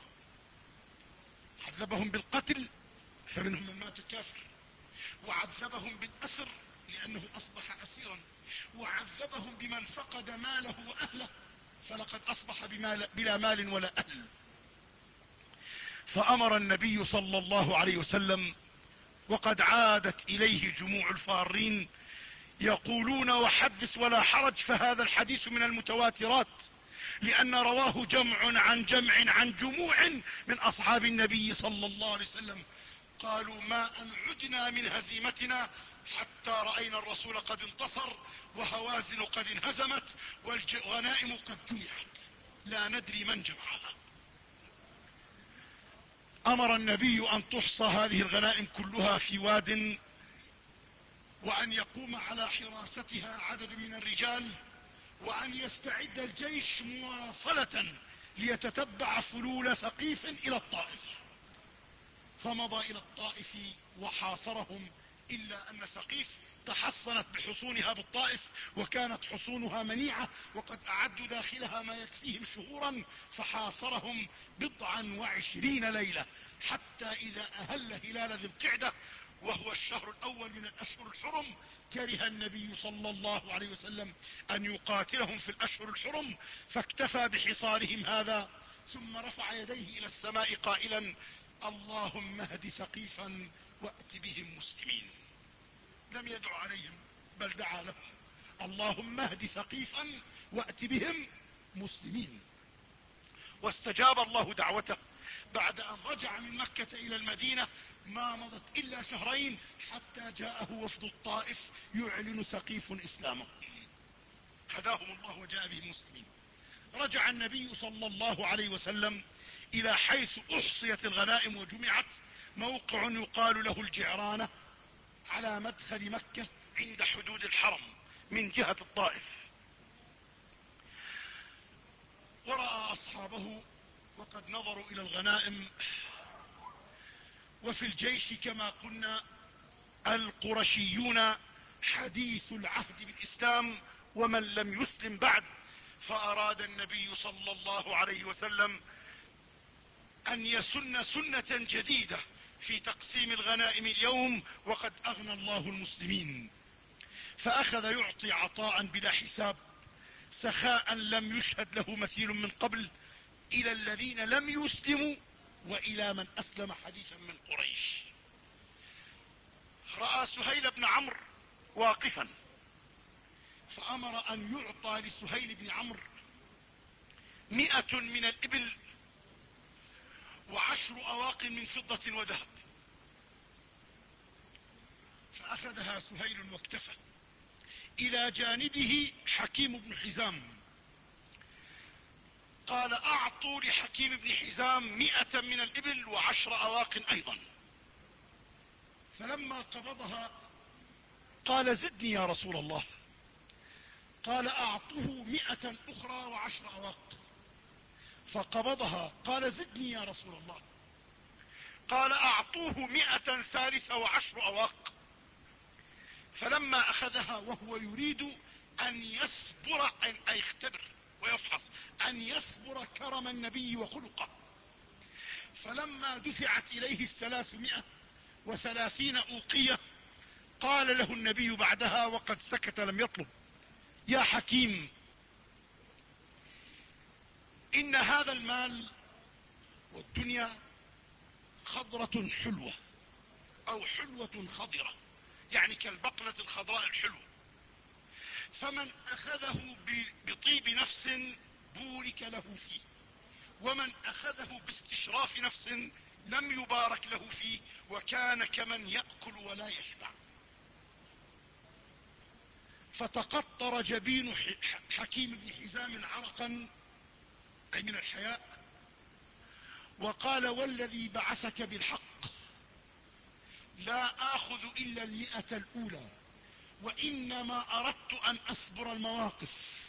عذبهم بالقتل فمنهم من مات كافر، وعذبهم بالأسر لأنه أصبح أسيرا، وعذبهم بمن فقد ماله وأهله فلقد أصبح بمال بلا مال ولا أهل. فأمر النبي صلى الله عليه وسلم، وقد عادت إليه جموع الفارين يقولون وحدث ولا حرج، فهذا الحديث من المتواترات، لأن رواه جمع عن جمع عن جموع من أصحاب النبي صلى الله عليه وسلم، قالوا ما أن عدنا من هزيمتنا حتى رأينا الرسول قد انتصر وهوازن قد انهزمت والغنائم قد جمعت لا ندري من جمعها. أمر النبي أن تحصى هذه الغنائم كلها في واد، وأن يقوم على حراستها عدد من الرجال، وأن يستعد الجيش مواصلة ليتتبع فلول ثقيف إلى الطائف. فمضى إلى الطائف وحاصرهم، إلا أن ثقيف تحصنت بحصونها بالطائف، وكانت حصونها منيعة وقد أعدوا داخلها ما يكفيهم شهورا، فحاصرهم بضعا وعشرين ليلة، حتى إذا أهل هلال ذي القعدة وهو الشهر الأول من الأشهر الحرم كره النبي صلى الله عليه وسلم أن يقاتلهم في الأشهر الحرم، فاكتفى بحصارهم هذا، ثم رفع يديه إلى السماء قائلا اللهم اهد ثقيفا وأت بهم مسلمين. لم يدع عليهم بل دعا لهم اللهم اهد ثقيفا وأت بهم مسلمين. واستجاب الله دعوته بعد أن رجع من مكة إلى المدينة، ما مضت إلا شهرين حتى جاءه وفد الطائف يعلن ثقيف إسلامه، هداهم الله وجاء بهم مسلمين. رجع النبي صلى الله عليه وسلم إلى حيث أحصيت الغنائم وجمعت، موقع يقال له الجعرانة على مدخل مكة عند حدود الحرم من جهة الطائف. ورأى أصحابه وقد نظروا إلى الغنائم. وفي الجيش كما قلنا القرشيون حديث العهد بالإسلام ومن لم يسلم بعد، فأراد النبي صلى الله عليه وسلم أن يسن سنة جديدة في تقسيم الغنائم اليوم، وقد أغنى الله المسلمين، فأخذ يعطي عطاء بلا حساب سخاء لم يشهد له مثيل من قبل، إلى الذين لم يسلموا وإلى من أسلم حديثا من قريش. رأى سهيل بن عمرو واقفا، فأمر أن يعطى لسهيل بن عمرو مئة من الإبل وعشر أواق من فضة وذهب، فأخذها سهيل واكتفى. إلى جانبه حكيم بن حزام، قال أعطوا لحكيم بن حزام مئة من الإبل وعشر أواق أيضا، فلما قبضها قال زدني يا رسول الله، قال أعطه مئة أخرى وعشر أواق، فقبضها قال زدني يا رسول الله، قال أعطوه مئة ثالثة وعشر أواق، فلما أخذها وهو يريد أن يصبر أن يختبر ويفحص أن يصبر كرم النبي وخلقه، فلما دفعت إليه الثلاثمائة وثلاثين أوقية قال له النبي بعدها وقد سكت لم يطلب يا حكيم إن هذا المال والدنيا خضرة حلوة أو حلوة خضرة، يعني كالبقلة الخضراء الحلوة، فمن أخذه بطيب نفس بورك له فيه، ومن أخذه باستشراف نفس لم يبارك له فيه، وكان كمن يأكل ولا يشبع. فتقطر جبين حكيم بن حزام عرقا أي من الحياء، وقال والذي بعثك بالحق لا آخذ إلا المئة الأولى، وإنما أردت أن أصبر المواقف،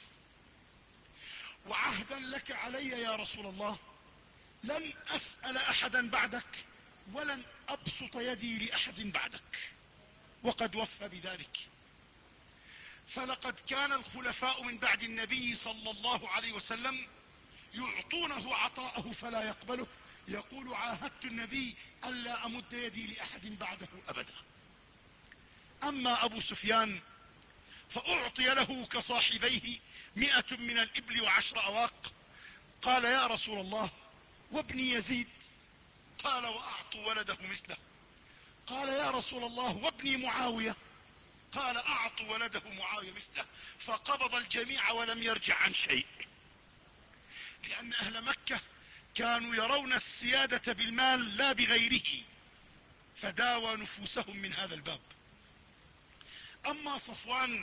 وعهدا لك علي يا رسول الله لن أسأل أحدا بعدك ولن أبسط يدي لأحد بعدك، وقد وفى بذلك. فلقد كان الخلفاء من بعد النبي صلى الله عليه وسلم يعطونه عطاءه فلا يقبله، يقول عاهدت النبي ألا أمد يدي لأحد بعده أبدا. أما أبو سفيان فأعطي له كصاحبيه مئة من الإبل وعشر أواق. قال يا رسول الله وابني يزيد؟ قال وأعطوا ولده مثله. قال يا رسول الله وابني معاوية؟ قال أعطوا ولده معاوية مثله. فقبض الجميع ولم يرجع عن شيء، لأن أهل مكة كانوا يرون السيادة بالمال لا بغيره، فداوى نفوسهم من هذا الباب. أما صفوان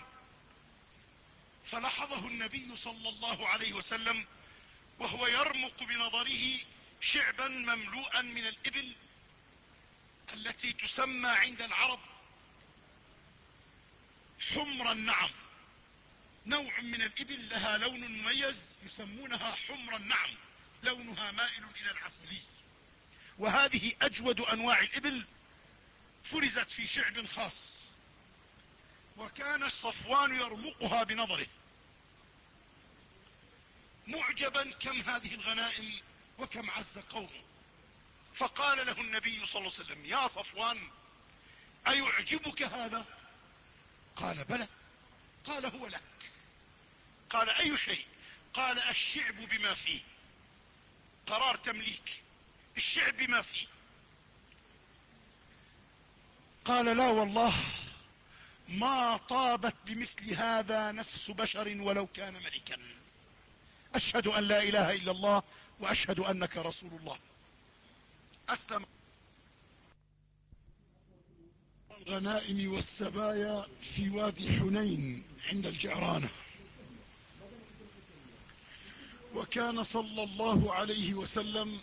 فلحظه النبي صلى الله عليه وسلم وهو يرمق بنظره شعبا مملوءا من الإبل التي تسمى عند العرب حمر النعم، نوع من الإبل لها لون مميز يسمونها حمر النعم، لونها مائل إلى العسلي، وهذه أجود أنواع الإبل فرزت في شعب خاص، وكان صفوان يرمقها بنظره معجبا كم هذه الغنائم وكم عز قومه. فقال له النبي صلى الله عليه وسلم يا صفوان أيعجبك هذا؟ قال بلى. قال هو لك. قال أي شيء؟ قال الشعب بما فيه، قرار تمليك الشعب بما فيه. قال لا والله ما طابت بمثل هذا نفس بشر ولو كان ملكا، أشهد أن لا إله إلا الله وأشهد أنك رسول الله. أسلم. الغنائم والسبايا في وادي حنين عند الجعرانة. وكان صلى الله عليه وسلم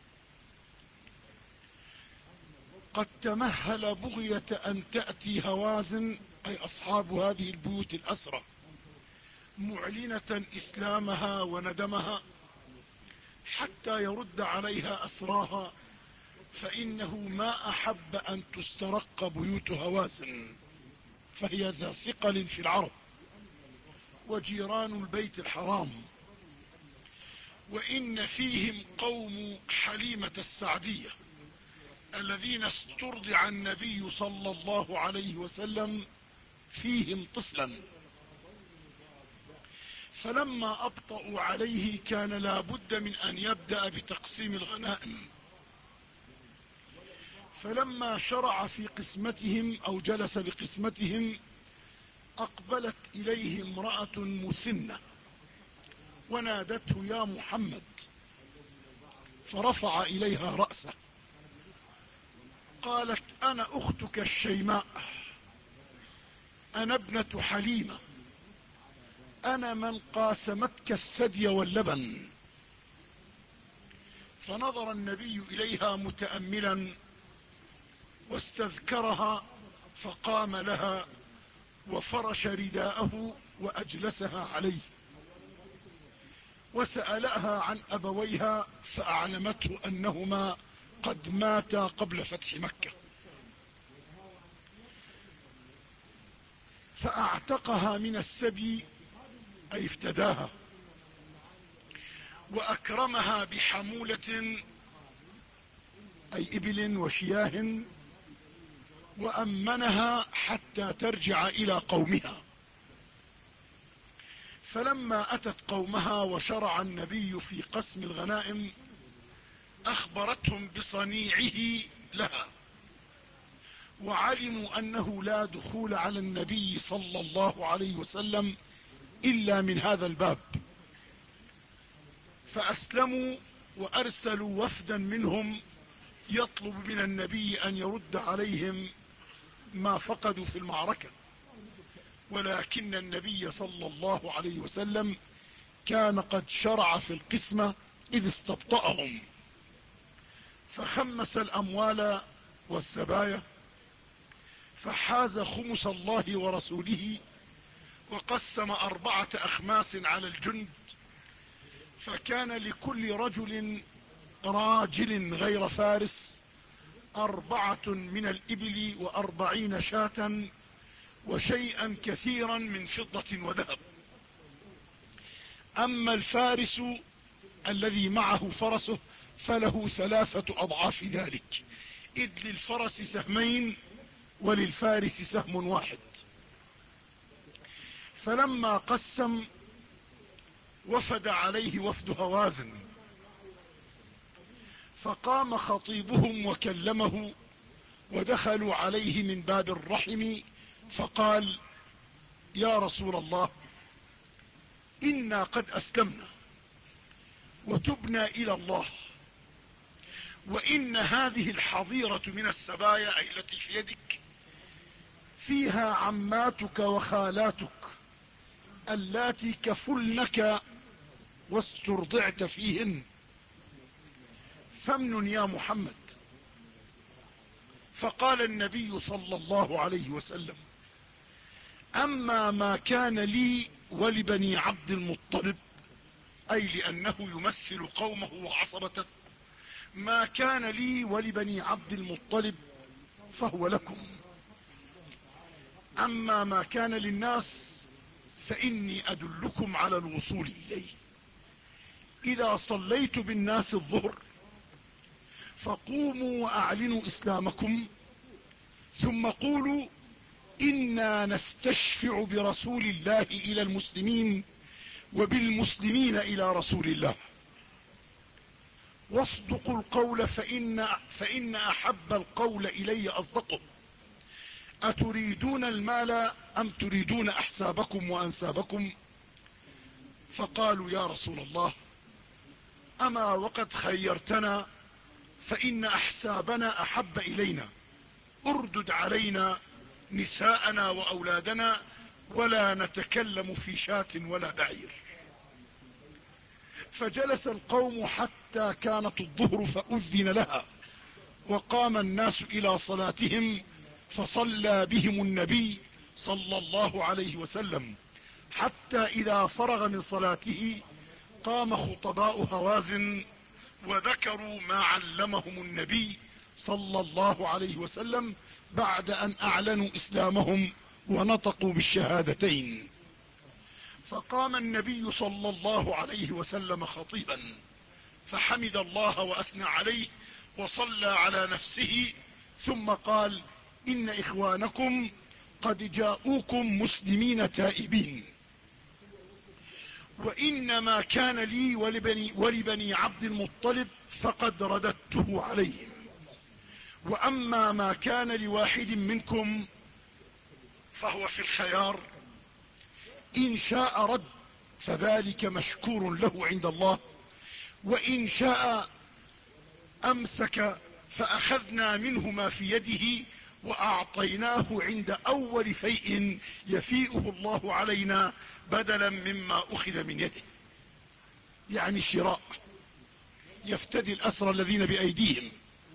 قد تمهل بغية أن تأتي هوازن أي أصحاب هذه البيوت الأسرى معلنة إسلامها وندمها حتى يرد عليها أسراها، فإنه ما أحب أن تسترق بيوت هوازن، فهي ذا ثقل في العرب وجيران البيت الحرام، وإن فيهم قوم حليمة السعدية الذين استرضع النبي صلى الله عليه وسلم فيهم طفلا، فلما أبطأوا عليه كان لا بد من أن يبدأ بتقسيم الغنائم. فلما شرع في قسمتهم أو جلس لقسمتهم أقبلت إليه امرأة مسنة ونادته يا محمد، فرفع إليها رأسه. قالت أنا أختك الشيماء، أنا ابنة حليمة، أنا من قاسمتك الثدي واللبن. فنظر النبي إليها متأملا واستذكرها، فقام لها وفرش رداءه وأجلسها عليه، وسألها عن أبويها فأعلمته أنهما قد ماتا قبل فتح مكة، فأعتقها من السبي أي افتداها، وأكرمها بحمولة أي إبل وشياه، وأمنها حتى ترجع إلى قومها. فلما أتت قومها وشرع النبي في قسم الغنائم أخبرتهم بصنيعه لها، وعلموا أنه لا دخول على النبي صلى الله عليه وسلم إلا من هذا الباب، فأسلموا وأرسلوا وفدا منهم يطلب من النبي أن يرد عليهم ما فقدوا في المعركة، ولكن النبي صلى الله عليه وسلم كان قد شرع في القسمة إذ استبطأهم، فخمس الأموال والسبايا، فحاز خمس الله ورسوله، وقسم أربعة أخماس على الجند، فكان لكل رجل راجل غير فارس أربعة من الإبل وأربعين شاة وشيئا كثيرا من فضة وذهب. أما الفارس الذي معه فرسه فله ثلاثة أضعاف ذلك، إذ للفرس سهمين وللفارس سهم واحد. فلما قسم وفد عليه وفد هوازن، فقام خطيبهم وكلمه ودخلوا عليه من باب الرحم، فقال: يا رسول الله، إنا قد أسلمنا وتبنا إلى الله، وإن هذه الحظيرة من السبايا أي التي في يدك فيها عماتك وخالاتك اللاتي كفلنك واسترضعت فيهن، فامنن يا محمد. فقال النبي صلى الله عليه وسلم: أما ما كان لي ولبني عبد المطلب، أي لأنه يمثل قومه وعصبته، ما كان لي ولبني عبد المطلب فهو لكم، أما ما كان للناس فإني أدلكم على الوصول إليه. إذا صليت بالناس الظهر فقوموا وأعلنوا إسلامكم، ثم قولوا: إنا نستشفع برسول الله إلى المسلمين وبالمسلمين إلى رسول الله، واصدقوا القول فإن, فإن أحب القول إلي أصدقه، أتريدون المال أم تريدون أحسابكم وأنسابكم؟ فقالوا: يا رسول الله، أما وقد خيرتنا فإن أحسابنا أحب إلينا، اردد علينا نساءنا وأولادنا ولا نتكلم في شاة ولا بعير. فجلس القوم حتى كانت الظهر فأذن لها، وقام الناس إلى صلاتهم، فصلى بهم النبي صلى الله عليه وسلم، حتى إذا فرغ من صلاته قام خطباء هوازن وذكروا ما علمهم النبي صلى الله عليه وسلم بعد أن أعلنوا إسلامهم ونطقوا بالشهادتين. فقام النبي صلى الله عليه وسلم خطيبا، فحمد الله وأثنى عليه وصلى على نفسه، ثم قال: إن إخوانكم قد جاءوكم مسلمين تائبين، وإنما كان لي ولبني, ولبني عبد المطلب فقد رددته عليهم، وأما ما كان لواحد منكم فهو في الخيار، إن شاء رد فذلك مشكور له عند الله، وإن شاء أمسك فأخذنا منه ما في يده وأعطيناه عند أول فيء يفيئه الله علينا بدلا مما أخذ من يده، يعني شراء، يفتدي الأسرى الذين بأيديهم.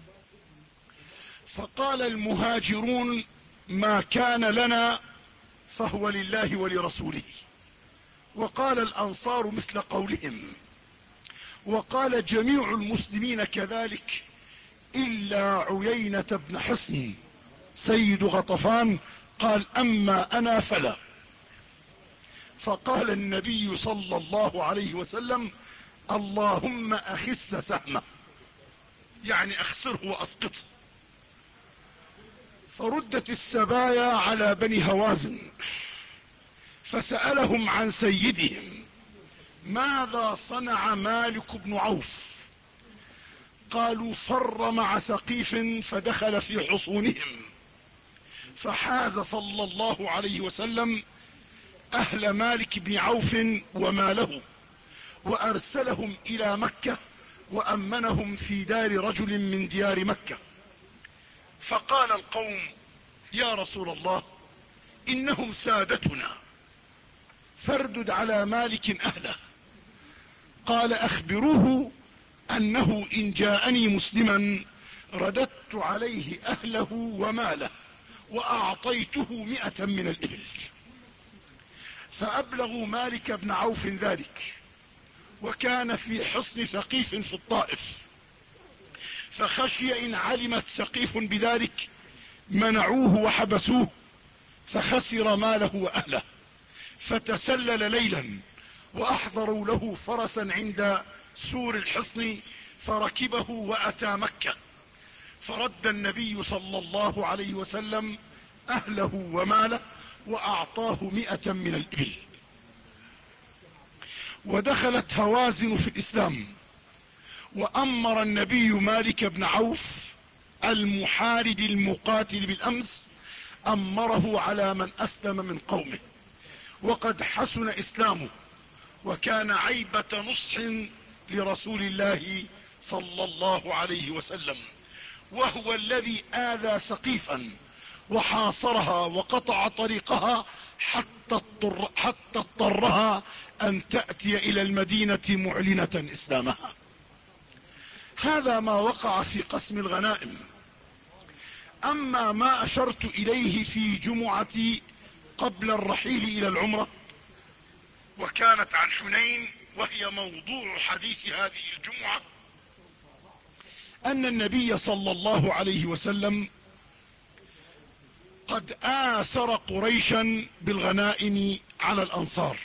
فقال المهاجرون: ما كان لنا فهو لله ولرسوله. وقال الأنصار مثل قولهم، وقال جميع المسلمين كذلك إلا عيينة بن حصن سيد غطفان، قال: أما أنا فلا. فقال النبي صلى الله عليه وسلم: اللهم أخس سهمه، يعني أخسره وأسقطه. فردت السبايا على بني هوازن، فسألهم عن سيدهم: ماذا صنع مالك بن عوف؟ قالوا: فر مع ثقيف فدخل في حصونهم، فحاز صلى الله عليه وسلم أهل مالك بن عوف وماله، وأرسلهم إلى مكة وأمنهم في دار رجل من ديار مكة. فقال القوم: يا رسول الله، إنهم سادتنا، فاردد على مالك أهله. قال: أخبروه أنه إن جاءني مسلما رددت عليه أهله وماله وأعطيته مئة من الإبل. فأبلغوا مالك بن عوف ذلك، وكان في حصن ثقيف في الطائف، فخشي إن علمت ثقيف بذلك منعوه وحبسوه، فخسر ماله وأهله. فتسلل ليلا وأحضروا له فرسا عند سور الحصن فركبه واتى مكة، فرد النبي صلى الله عليه وسلم اهله وماله واعطاه مئة من الابل. ودخلت هوازن في الاسلام، وامر النبي مالك بن عوف المحارب المقاتل بالامس، امره على من اسلم من قومه، وقد حسن اسلامه وكان عيبة نصح لرسول الله صلى الله عليه وسلم، وهو الذي آذى ثقيفا وحاصرها وقطع طريقها حتى اضطر حتى اضطرها ان تأتي الى المدينة معلنة اسلامها. هذا ما وقع في قسم الغنائم. اما ما اشرت اليه في جمعتي قبل الرحيل الى العمرة، وكانت عن حنين وهي موضوع حديث هذه الجمعة، ان النبي صلى الله عليه وسلم قد آثر قريشا بالغنائم على الانصار،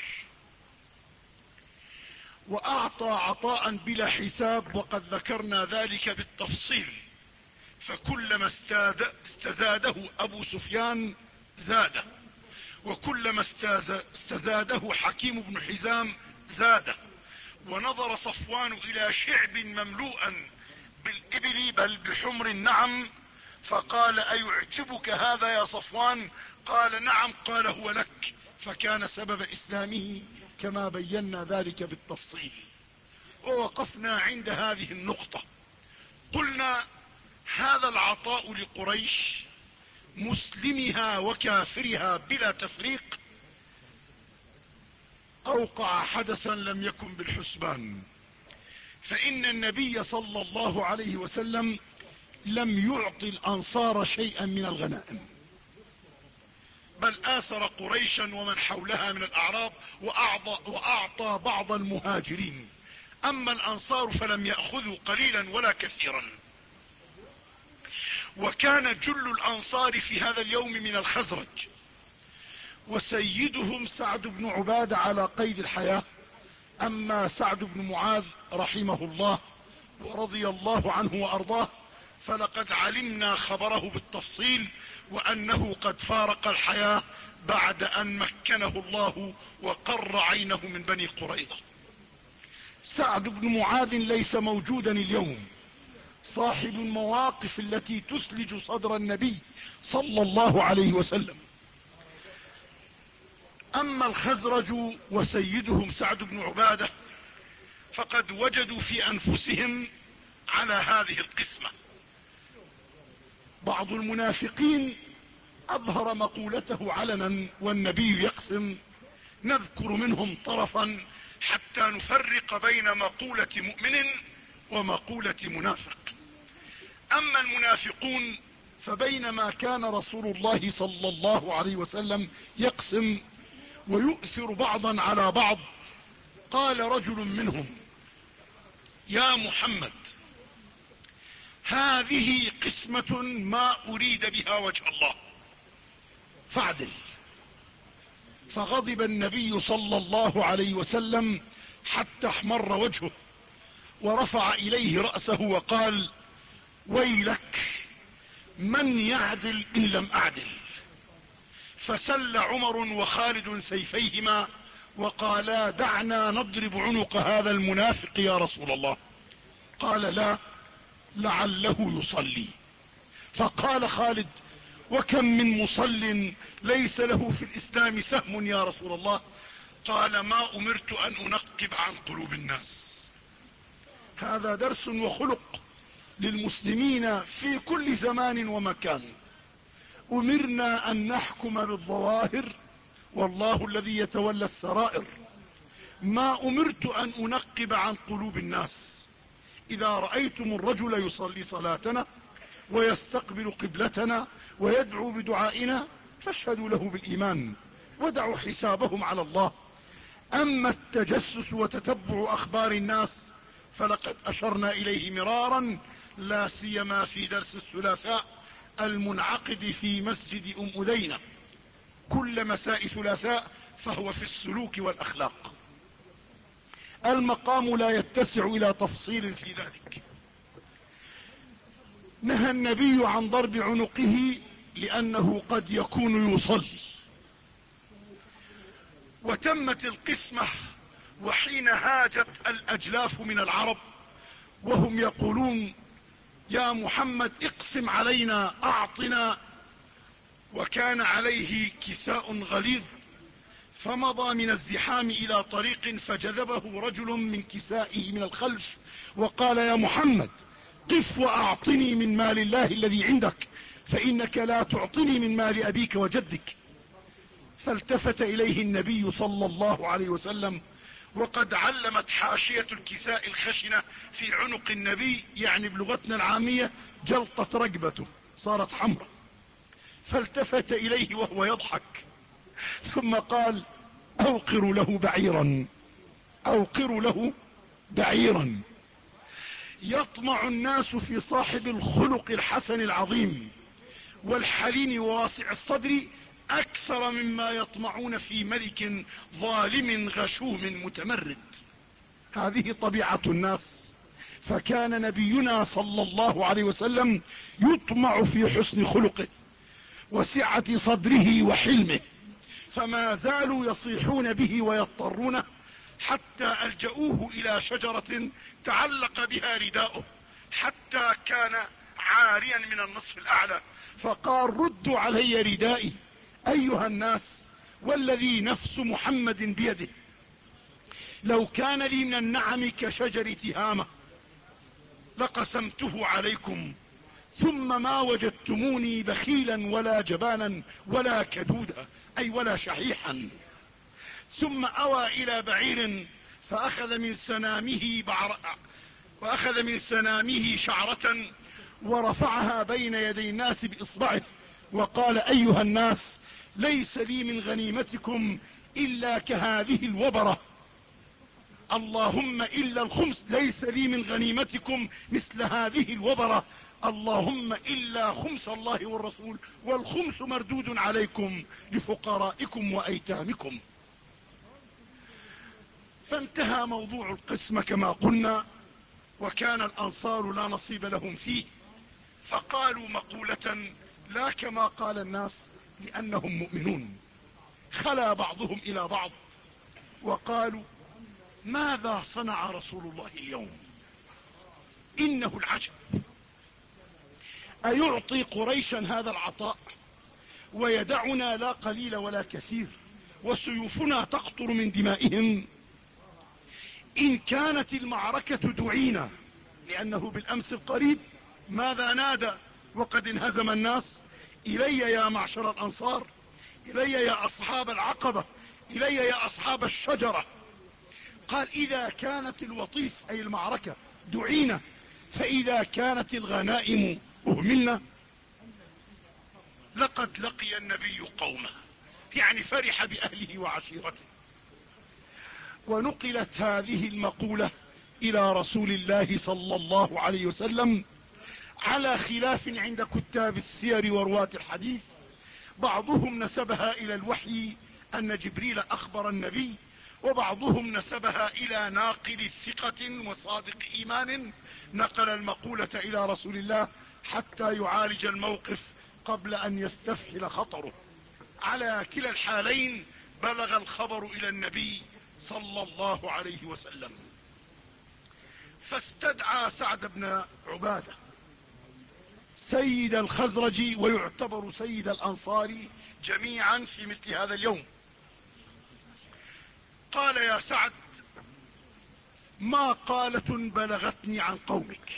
واعطى عطاء بلا حساب، وقد ذكرنا ذلك بالتفصيل. فكلما استاد استزاده ابو سفيان زاده، وكلما استزاده حكيم بن حزام زاده. ونظر صفوان الى شعب مملوءا بالابل بل بحمر النعم، فقال ايعجبك هذا يا صفوان؟ قال نعم. قال هو لك. فكان سبب اسلامه كما بينا ذلك بالتفصيل. ووقفنا عند هذه النقطة، قلنا هذا العطاء لقريش مسلمها وكافرها بلا تفريق اوقع حدثا لم يكن بالحسبان. فان النبي صلى الله عليه وسلم لم يعطي الانصار شيئا من الغنائم، بل آثر قريشا ومن حولها من الاعراب واعطى, وأعطى بعض المهاجرين. اما الانصار فلم يأخذوا قليلا ولا كثيرا. وكان جل الانصار في هذا اليوم من الخزرج، وسيدهم سعد بن عبادة على قيد الحياة. اما سعد بن معاذ رحمه الله ورضي الله عنه وارضاه فلقد علمنا خبره بالتفصيل، وانه قد فارق الحياة بعد ان مكنه الله وقر عينه من بني قريظة. سعد بن معاذ ليس موجودا اليوم، صاحب المواقف التي تثلج صدر النبي صلى الله عليه وسلم. اما الخزرج وسيدهم سعد بن عبادة فقد وجدوا في انفسهم على هذه القسمة. بعض المنافقين اظهر مقولته علنا والنبي يقسم، نذكر منهم طرفا حتى نفرق بين مقولة مؤمن ومقولة منافق. اما المنافقون فبينما كان رسول الله صلى الله عليه وسلم يقسم ويؤثر بعضا على بعض، قال رجل منهم يا محمد هذه قسمة ما اريد بها وجه الله فاعدل. فغضب النبي صلى الله عليه وسلم حتى احمر وجهه، ورفع اليه رأسه وقال ويلك من يعدل ان لم اعدل. فسل عمر وخالد سيفيهما وقالا دعنا نضرب عنق هذا المنافق يا رسول الله. قال لا، لعله يصلي. فقال خالد وكم من مصل ليس له في الاسلام سهم يا رسول الله؟ قال ما امرت ان انقب عن قلوب الناس. هذا درس وخلق للمسلمين في كل زمان ومكان. امرنا ان نحكم بالظواهر والله الذي يتولى السرائر. ما امرت ان انقب عن قلوب الناس. اذا رأيتم الرجل يصلي صلاتنا ويستقبل قبلتنا ويدعو بدعائنا فاشهدوا له بالايمان ودعوا حسابهم على الله. اما التجسس وتتبع اخبار الناس فلقد اشرنا اليه مرارا، لا سيما في درس الثلاثاء المنعقد في مسجد ام اذينة. كل مساء ثلاثاء فهو في السلوك والاخلاق. المقام لا يتسع الى تفصيل في ذلك. نهى النبي عن ضرب عنقه لانه قد يكون يصلي. وتمت القسمة وحين هاجت الاجلاف من العرب وهم يقولون يا محمد اقسم علينا اعطنا، وكان عليه كساء غليظ، فمضى من الزحام الى طريق فجذبه رجل من كسائه من الخلف وقال يا محمد قف واعطني من مال الله الذي عندك، فانك لا تعطني من مال ابيك وجدك. فالتفت اليه النبي صلى الله عليه وسلم، وقد علمت حاشية الكساء الخشنة في عنق النبي، يعني بلغتنا العامية جلطة رقبته صارت حمراء. فالتفت اليه وهو يضحك ثم قال اوقر له بعيرا، اوقر له بعيرا. يطمع الناس في صاحب الخلق الحسن العظيم والحليم وواسع الصدر اكثر مما يطمعون في ملك ظالم غشوم متمرد. هذه طبيعة الناس. فكان نبينا صلى الله عليه وسلم يطمع في حسن خلقه وسعة صدره وحلمه، فما زالوا يصيحون به ويضطرونه حتى ألجأوه إلى شجرة تعلق بها رداؤه حتى كان عاريا من النصف الأعلى، فقال ردوا علي ردائي أيها الناس، والذي نفس محمد بيده لو كان لي من النعم كشجر تهامة لقسمته عليكم، ثم ما وجدتموني بخيلا ولا جبانا ولا كدودا، أي ولا شحيحا. ثم أوى إلى بعير فأخذ من سنامه بعر وأخذ من سنامه شعرة ورفعها بين يدي الناس بإصبعه وقال أيها الناس ليس لي من غنيمتكم إلا كهذه الوبرة، اللهم إلا الخمس، ليس لي من غنيمتكم مثل هذه الوبرة، اللهم إلا خمس الله والرسول، والخمس مردود عليكم لفقرائكم وأيتامكم. فانتهى موضوع القسمة كما قلنا، وكان الأنصار لا نصيب لهم فيه، فقالوا مقولة لا كما قال الناس لأنهم مؤمنون. خلا بعضهم إلى بعض وقالوا ماذا صنع رسول الله اليوم؟ إنه العجب، أيعطي قريشا هذا العطاء ويدعنا لا قليل ولا كثير وسيوفنا تقطر من دمائهم؟ إن كانت المعركة دعينا، لأنه بالأمس القريب ماذا نادى وقد انهزم الناس؟ إلي يا معشر الأنصار، إلي يا أصحاب العقبة، إلي يا أصحاب الشجرة. قال إذا كانت الوطيس أي المعركة دعينا، فإذا كانت الغنائم أهملنا. لقد لقي النبي قومه، يعني فرح بأهله وعشيرته. ونقلت هذه المقولة إلى رسول الله صلى الله عليه وسلم على خلاف عند كتاب السير ورواة الحديث، بعضهم نسبها إلى الوحي أن جبريل أخبر النبي، وبعضهم نسبها إلى ناقل ثقة وصادق إيمان نقل المقولة إلى رسول الله حتى يعالج الموقف قبل أن يستفحل خطره. على كلا الحالين بلغ الخبر إلى النبي صلى الله عليه وسلم، فاستدعى سعد بن عبادة سيد الخزرج ويعتبر سيد الأنصار جميعا في مثل هذا اليوم. قال يا سعد ما قالة بلغتني عن قومك؟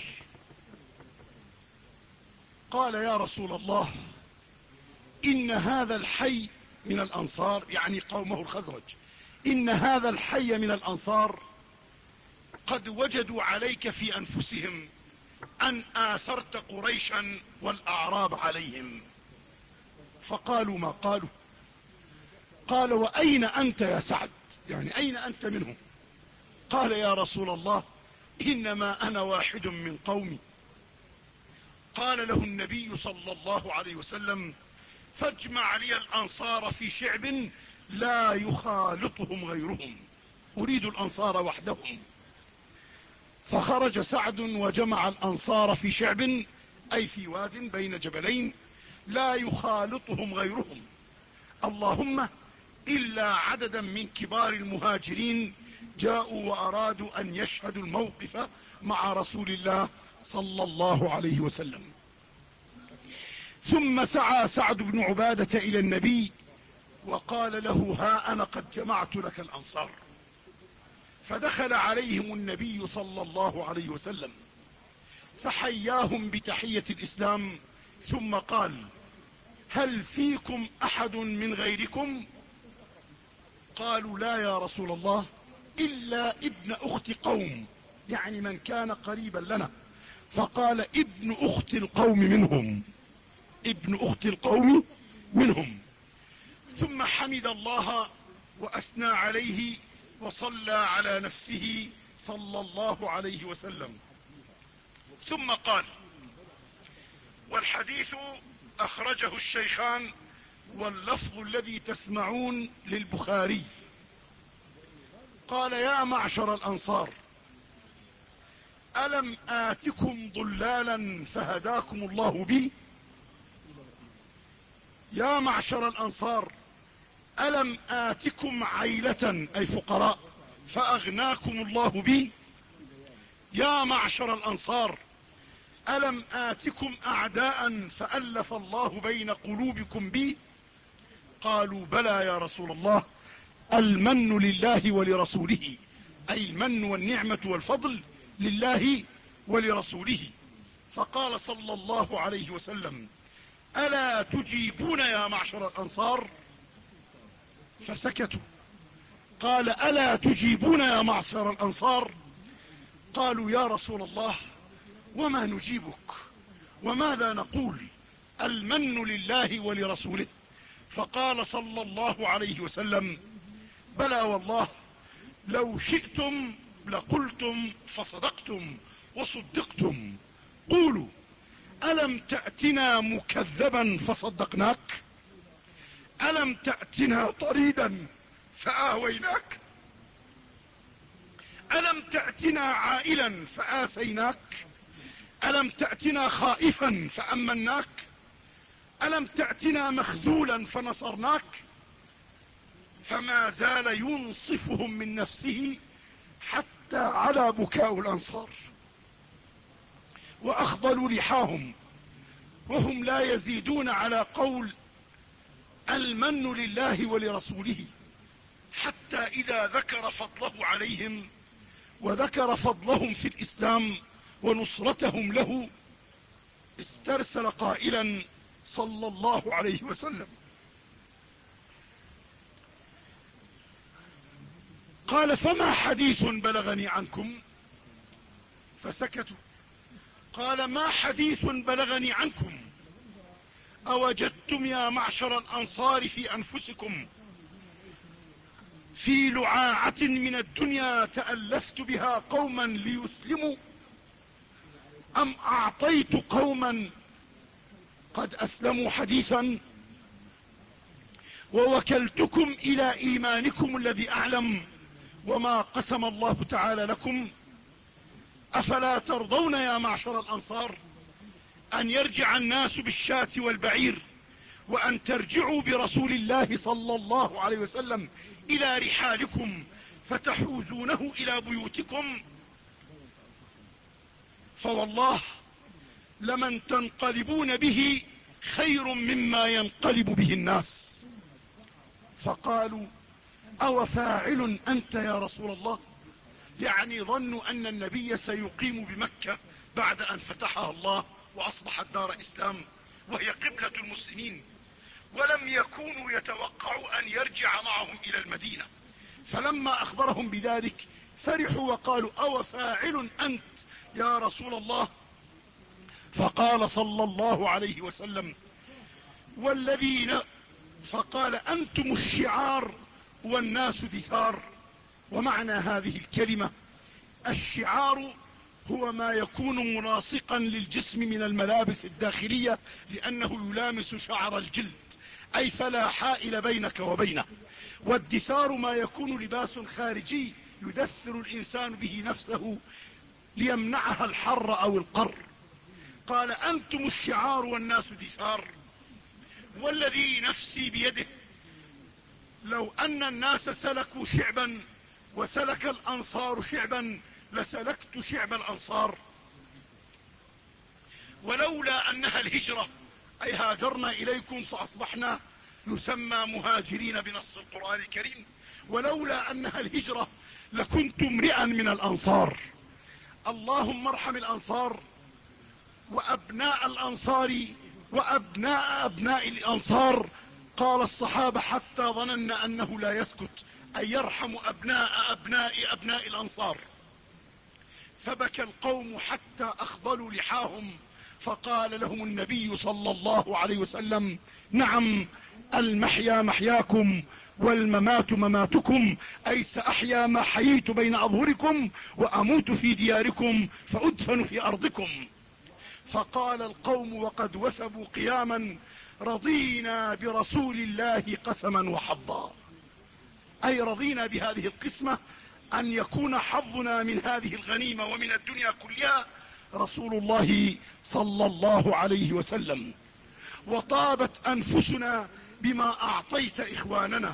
قال يا رسول الله إن هذا الحي من الأنصار، يعني قومه الخزرج، إن هذا الحي من الأنصار قد وجدوا عليك في أنفسهم أن آثرت قريشا والأعراب عليهم. فقالوا ما قالوا؟ قال وأين أنت يا سعد، يعني أين أنت منهم؟ قال يا رسول الله إنما أنا واحد من قومي. قال له النبي صلى الله عليه وسلم فاجمع لي الأنصار في شعب لا يخالطهم غيرهم. أريد الأنصار وحدهم. فخرج سعد وجمع الأنصار في شعب، أي في واد بين جبلين لا يخالطهم غيرهم، اللهم إلا عددا من كبار المهاجرين جاءوا وأرادوا أن يشهدوا الموقف مع رسول الله صلى الله عليه وسلم. ثم سعى سعد بن عبادة إلى النبي وقال له: ها أنا قد جمعت لك الأنصار. فدخل عليهم النبي صلى الله عليه وسلم فحياهم بتحية الإسلام، ثم قال: هل فيكم أحد من غيركم؟ قالوا: لا يا رسول الله، إلا ابن أخت قوم، يعني من كان قريبا لنا. فقال: ابن أخت القوم منهم، ابن أخت القوم منهم. ثم حمد الله وأثنى عليه وصلى على نفسه صلى الله عليه وسلم، ثم قال، والحديث أخرجه الشيخان واللفظ الذي تسمعون للبخاري. قال: يا معشر الأنصار، ألم آتكم ضلالا فهداكم الله بي؟ يا معشر الأنصار، ألم آتكم عيلة أي فقراء فأغناكم الله بي؟ يا معشر الأنصار، ألم آتكم أعداء فألف الله بين قلوبكم بي؟ قالوا: بلى يا رسول الله، المن لله ولرسوله، أي المن والنعمة والفضل لله ولرسوله. فقال صلى الله عليه وسلم: ألا تجيبون يا معشر الأنصار؟ فسكتوا. قال: ألا تجيبون يا معشر الأنصار؟ قالوا: يا رسول الله، وما نجيبك، وماذا نقول؟ المن لله ولرسوله. فقال صلى الله عليه وسلم: بلى والله، لو شئتم لقلتم فصدقتم وصدقتم. قولوا: ألم تأتنا مكذبا فصدقناك؟ ألم تأتنا طريدا فآويناك؟ ألم تأتنا عائلا فآسيناك؟ ألم تأتنا خائفا فأمناك؟ ألم تأتنا مخذولا فنصرناك؟ فما زال ينصفهم من نفسه حتى على بكاء الأنصار، وأخضلوا لحاهم وهم لا يزيدون على قول المن لله ولرسوله، حتى إذا ذكر فضله عليهم وذكر فضلهم في الإسلام ونصرتهم له استرسل قائلا صلى الله عليه وسلم: قال: فما حديث بلغني عنكم؟ فسكتوا. قال: ما حديث بلغني عنكم؟ أوجدتم يا معشر الأنصار في أنفسكم في لعاعة من الدنيا تألفت بها قوما ليسلموا، أم أعطيت قوما قد أسلموا حديثا ووكلتكم إلى إيمانكم الذي أعلم وما قسم الله تعالى لكم؟ أفلا ترضون يا معشر الأنصار أن يرجع الناس بالشاة والبعير، وأن ترجعوا برسول الله صلى الله عليه وسلم إلى رحالكم فتحوزونه إلى بيوتكم؟ فوالله لمن تنقلبون به خير مما ينقلب به الناس. فقالوا: أو فاعل أنت يا رسول الله؟ يعني ظنوا أن النبي سيقيم بمكة بعد أن فتحها الله وأصبحت دار إسلام وهي قبلة المسلمين، ولم يكونوا يتوقعوا أن يرجع معهم إلى المدينة. فلما أخبرهم بذلك فرحوا وقالوا: أو فاعل أنت يا رسول الله؟ فقال صلى الله عليه وسلم: والذين فقال: أنتم الشعار والناس دثار. ومعنى هذه الكلمة: الشعار هو ما يكون ملاصقا للجسم من الملابس الداخلية لأنه يلامس شعر الجلد، أي فلا حائل بينك وبينه. والدثار ما يكون لباس خارجي يدثر الإنسان به نفسه ليمنعها الحر أو القر. قال أنتم الشعار والناس دثار، والذي نفسي بيده لو أن الناس سلكوا شعبا وسلك الأنصار شعبا لسلكت شعب الأنصار، ولولا أنها الهجرة أي هاجرنا إليكم فأصبحنا نسمى مهاجرين بنص القرآن الكريم، ولولا أنها الهجرة لكنت امرئا من الأنصار. اللهم ارحم الأنصار وأبناء الأنصار وأبناء أبناء الأنصار. قال الصحابة حتى ظننا أنه لا يسكت، أي يرحم أبناء أبناء أبناء الأنصار. فبكى القوم حتى أخضلوا لحاهم، فقال لهم النبي صلى الله عليه وسلم نعم، المحيا محياكم والممات مماتكم، أي سأحيا ما حييت بين أظهركم وأموت في دياركم فأدفن في أرضكم. فقال القوم وقد وثبوا قياما رضينا برسول الله قسما وحظا، أي رضينا بهذه القسمة أن يكون حظنا من هذه الغنيمة ومن الدنيا كلها رسول الله صلى الله عليه وسلم. وطابت أنفسنا بما أعطيت إخواننا.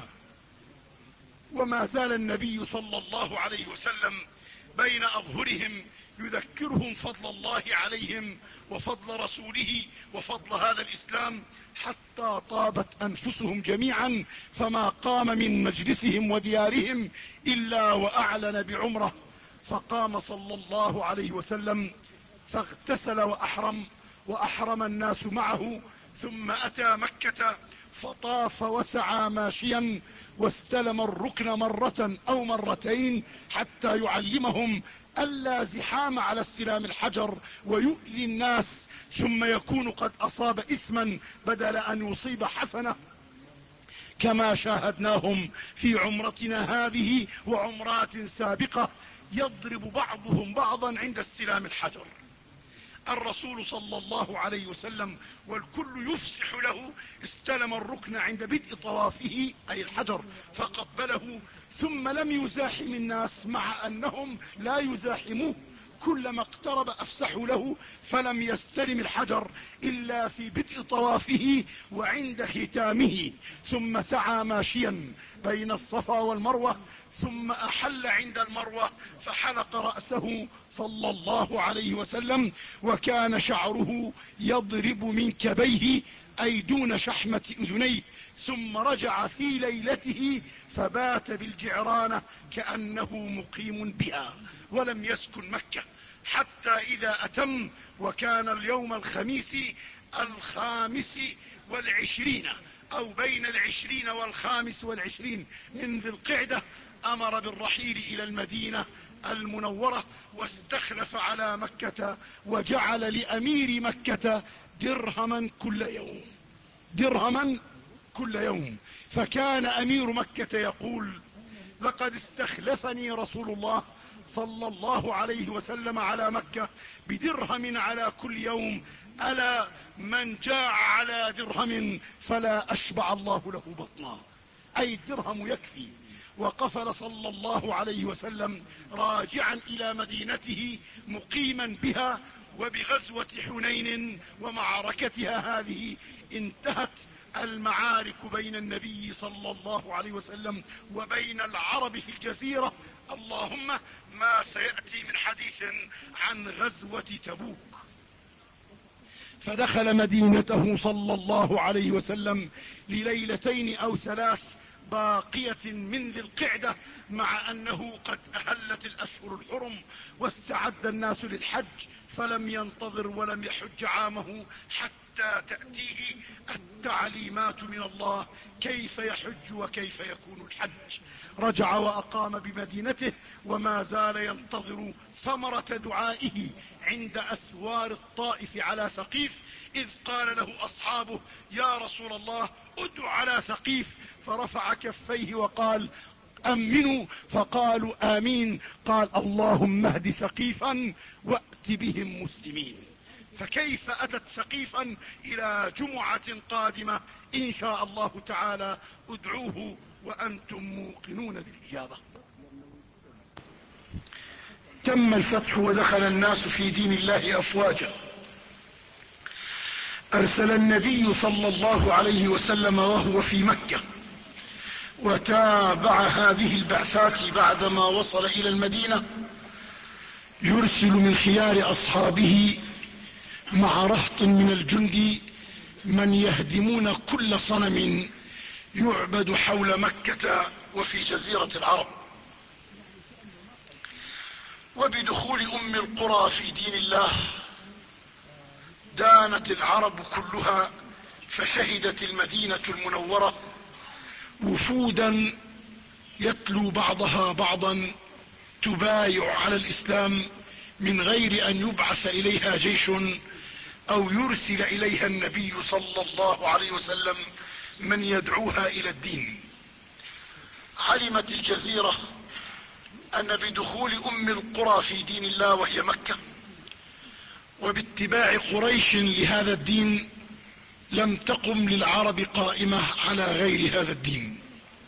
وما زال النبي صلى الله عليه وسلم بين أظهرهم يذكرهم فضل الله عليهم وفضل رسوله وفضل هذا الإسلام حتى طابت أنفسهم جميعا، فما قام من مجلسهم وديارهم إلا وأعلن بعمره. فقام صلى الله عليه وسلم فاغتسل وأحرم وأحرم الناس معه، ثم أتى مكة فطاف وسعى ماشيا واستلم الركن مرة أو مرتين حتى يعلمهم ألا زحام على استلام الحجر ويؤذي الناس ثم يكون قد أصاب إثما بدل أن يصيب حسنة، كما شاهدناهم في عمرتنا هذه وعمرات سابقة يضرب بعضهم بعضا عند استلام الحجر. الرسول صلى الله عليه وسلم والكل يفسح له استلم الركن عند بدء طوافه أي الحجر فقبله، ثم لم يزاحم الناس مع أنهم لا يزاحموه، كلما اقترب أفسحوا له، فلم يستلم الحجر إلا في بدء طوافه وعند ختامه، ثم سعى ماشيا بين الصفا والمروة، ثم أحل عند المروة فحلق رأسه صلى الله عليه وسلم، وكان شعره يضرب من كبيه أي دون شحمة أذنيه، ثم رجع في ليلته فبات بالجعرانة كأنه مقيم بها ولم يسكن مكة حتى إذا أتم، وكان اليوم الخميس الخامس والعشرين أو بين العشرين والخامس والعشرين من ذي القعدة، أمر بالرحيل إلى المدينة المنورة واستخلف على مكة وجعل لأمير مكة درهما كل يوم، درهما كل يوم. فكان أمير مكة يقول لقد استخلفني رسول الله صلى الله عليه وسلم على مكة بدرهم على كل يوم، ألا من جاع على درهم فلا أشبع الله له بطنا، أي الدرهم يكفي. وقفل صلى الله عليه وسلم راجعا إلى مدينته مقيما بها. وبغزوة حنين ومعركتها هذه انتهت المعارك بين النبي صلى الله عليه وسلم وبين العرب في الجزيرة، اللهم ما سيأتي من حديث عن غزوة تبوك. فدخل مدينته صلى الله عليه وسلم لليلتين أو ثلاث باقية من ذي القعدة، مع أنه قد أهلت الأشهر الحرم واستعد الناس للحج، فلم ينتظر ولم يحج عامه حتى تأتيه التعليمات من الله كيف يحج وكيف يكون الحج. رجع وأقام بمدينته وما زال ينتظر ثمرة دعائه عند أسوار الطائف على ثقيف، إذ قال له أصحابه يا رسول الله ادع على ثقيف، فرفع كفيه وقال أمنوا، فقالوا آمين. قال اللهم اهد ثقيفا وأت بهم مسلمين. فكيف أتت ثقيفا إلى جمعة قادمة إن شاء الله تعالى؟ ادعوه وأنتم موقنون بالإجابة. تم الفتح ودخل الناس في دين الله أفواجا. أرسل النبي صلى الله عليه وسلم وهو في مكة، وتابع هذه البعثات بعدما وصل إلى المدينة، يرسل من خيار أصحابه مع رهط من الجند من يهدمون كل صنم يعبد حول مكة وفي جزيرة العرب. وبدخول أم القرى في دين الله دانت العرب كلها، فشهدت المدينة المنورة وفودا يتلو بعضها بعضا تبايع على الإسلام من غير أن يبعث إليها جيش أو يرسل إليها النبي صلى الله عليه وسلم من يدعوها إلى الدين. علمت الجزيرة أن بدخول أم القرى في دين الله وهي مكة وباتباع قريش لهذا الدين لم تقم للعرب قائمة على غير هذا الدين.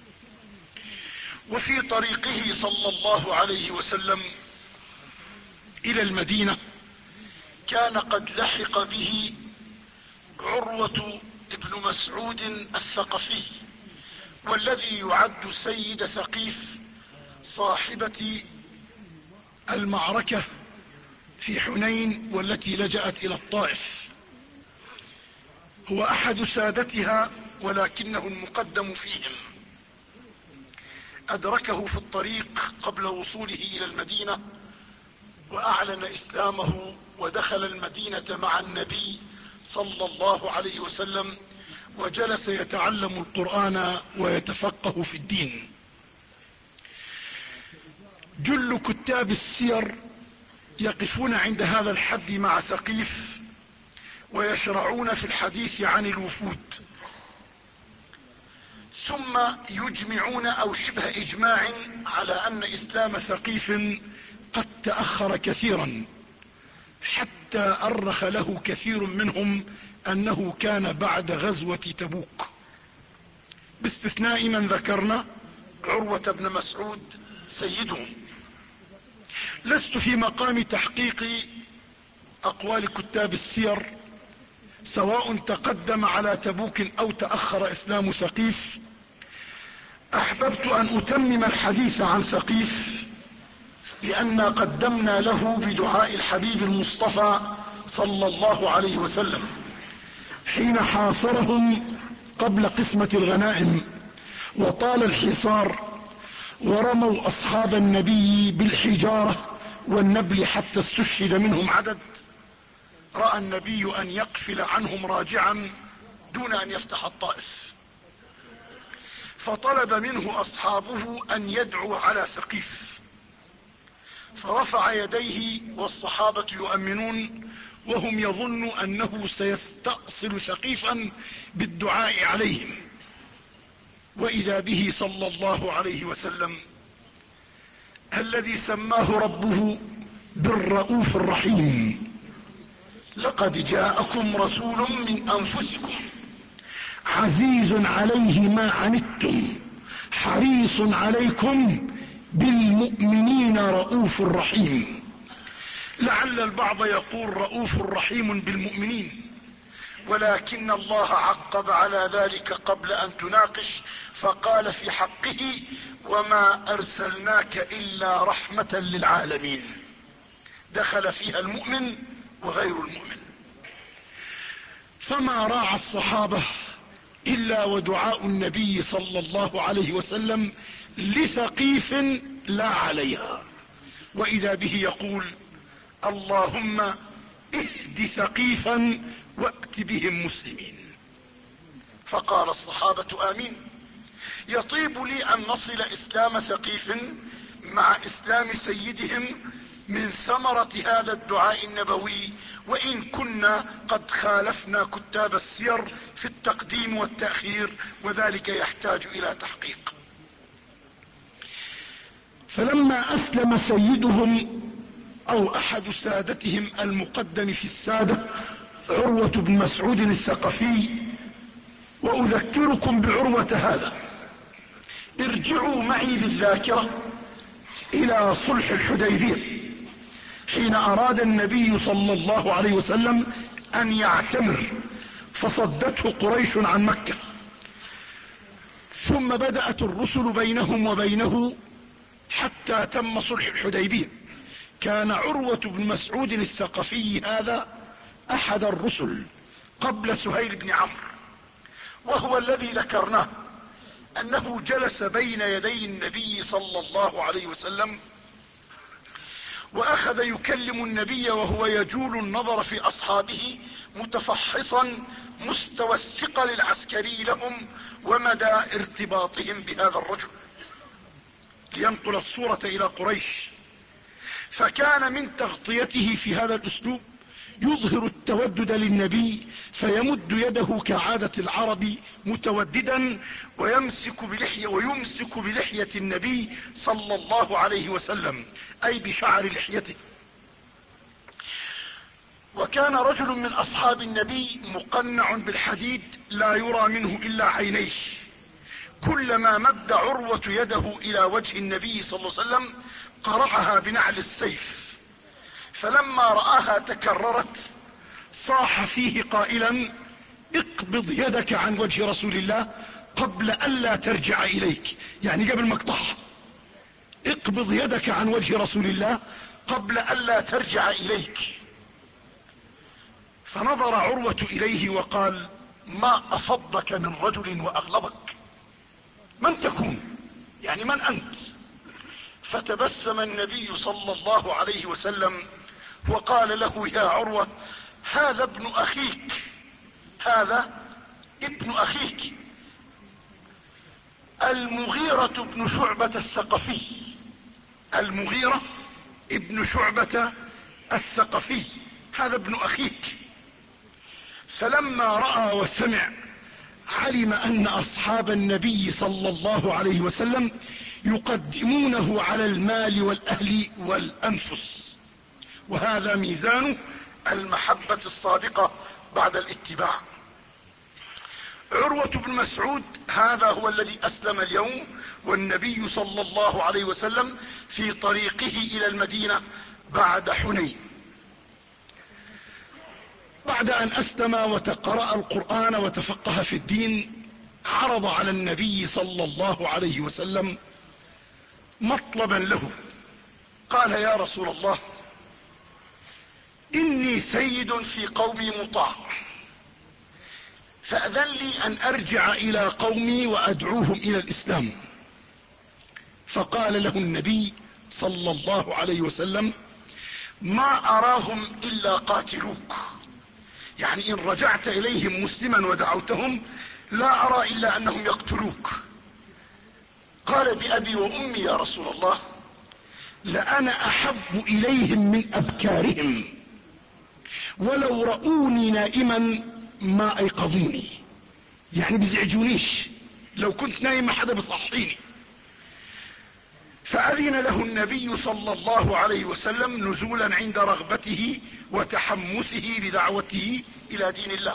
وفي طريقه صلى الله عليه وسلم إلى المدينة كان قد لحق به عروة ابن مسعود الثقفي، والذي يعد سيد ثقيف صاحبة المعركة في حنين والتي لجأت إلى الطائف. هو أحد سادتها ولكنه المقدم فيهم. أدركه في الطريق قبل وصوله إلى المدينة وأعلن إسلامه ودخل المدينة مع النبي صلى الله عليه وسلم، وجلس يتعلم القرآن ويتفقه في الدين. جل كتاب السير يقفون عند هذا الحد مع ثقيف ويشرعون في الحديث عن الوفود، ثم يجمعون أو شبه إجماع على أن إسلام ثقيف قد تأخر كثيرا، حتى أرخ له كثير منهم أنه كان بعد غزوة تبوك، باستثناء من ذكرنا عروة بن مسعود سيدهم. لست في مقام تحقيق أقوال كتاب السير سواء تقدم على تبوك أو تأخر إسلام ثقيف. أحببت أن أتمم الحديث عن ثقيف لأن قدمنا له بدعاء الحبيب المصطفى صلى الله عليه وسلم حين حاصرهم قبل قسمة الغنائم وطال الحصار ورموا أصحاب النبي بالحجارة والنبل حتى استشهد منهم عدد. رأى النبي أن يقفل عنهم راجعا دون أن يفتح الطائف، فطلب منه أصحابه أن يدعو على ثقيف، فرفع يديه والصحابة يؤمنون وهم يظنوا أنه سيستأصل ثقيفا بالدعاء عليهم، وإذا به صلى الله عليه وسلم الذي سماه ربه بالرؤوف الرحيم: لقد جاءكم رسول من أنفسكم عزيز عليه ما عنتم حريص عليكم بالمؤمنين رؤوف رحيم. لعل البعض يقول رؤوف رحيم بالمؤمنين، ولكن الله عقب على ذلك قبل أن تناقش فقال في حقه: وما أرسلناك إلا رحمة للعالمين. دخل فيها المؤمن وغير المؤمن. فما راعى الصحابة إلا ودعاء النبي صلى الله عليه وسلم لثقيف لا عليها، وإذا به يقول: اللهم اهد ثقيفا وأت بهم مسلمين. فقال الصحابة: آمين. يطيب لي أن نصل إسلام ثقيف مع إسلام سيدهم من ثمرة هذا الدعاء النبوي، وإن كنا قد خالفنا كتاب السير في التقديم والتأخير، وذلك يحتاج إلى تحقيق. فلما أسلم سيدهم أو أحد سادتهم المقدم في السادة عروة بن مسعود الثقفي، وأذكركم بعروة هذا ارجعوا معي بالذاكرة الى صلح الحديبية، حين اراد النبي صلى الله عليه وسلم ان يعتمر فصدته قريش عن مكة، ثم بدأت الرسل بينهم وبينه حتى تم صلح الحديبية. كان عروة بن مسعود الثقفي هذا احد الرسل قبل سهيل بن عمرو، وهو الذي ذكرناه انه جلس بين يدي النبي صلى الله عليه وسلم واخذ يكلم النبي وهو يجول النظر في اصحابه متفحصا مستوى الثقل العسكري لهم ومدى ارتباطهم بهذا الرجل لينقل الصورة الى قريش. فكان من تغطيته في هذا الاسلوب يظهر التودد للنبي، فيمد يده كعادة العرب متوددا ويمسك بلحية ويمسك بلحية النبي صلى الله عليه وسلم، اي بشعر لحيته. وكان رجل من اصحاب النبي مقنع بالحديد لا يرى منه الا عينيه، كلما مد عروة يده الى وجه النبي صلى الله عليه وسلم قرعها بنعل السيف، فلما رآها تكررت صاح فيه قائلا: اقبض يدك عن وجه رسول الله قبل الا ترجع اليك، يعني قبل ما اقطعها، اقبض يدك عن وجه رسول الله قبل الا ترجع اليك. فنظر عروة اليه وقال: ما افضك من رجل واغلظك، من تكون؟ يعني من انت؟ فتبسم النبي صلى الله عليه وسلم وقال له: يا عروة، هذا ابن اخيك، هذا ابن اخيك المغيرة بن شعبة الثقفي، المغيرة ابن شعبة الثقفي، هذا ابن اخيك. فلما رأى وسمع علم ان اصحاب النبي صلى الله عليه وسلم يقدمونه على المال والاهل والانفس، وهذا ميزان المحبة الصادقة بعد الاتباع. عروة بن مسعود هذا هو الذي اسلم اليوم، والنبي صلى الله عليه وسلم في طريقه الى المدينة بعد حنين. بعد ان اسلم وتقرأ القرآن وتفقه في الدين، عرض على النبي صلى الله عليه وسلم مطلبا له، قال: يا رسول الله، اني سيد في قومي مطاع، فاذن لي ان ارجع الى قومي وادعوهم الى الاسلام. فقال له النبي صلى الله عليه وسلم: ما اراهم الا قاتلوك، يعني ان رجعت اليهم مسلما ودعوتهم لا ارى الا انهم يقتلوك. قال: بابي وامي يا رسول الله، لأنا احب اليهم من ابكارهم، ولو رؤوني نائما ما ايقظوني، يعني بيزعجونيش، لو كنت نايم ما حدا بصحيني. فاذن له النبي صلى الله عليه وسلم نزولا عند رغبته وتحمسه لدعوته الى دين الله.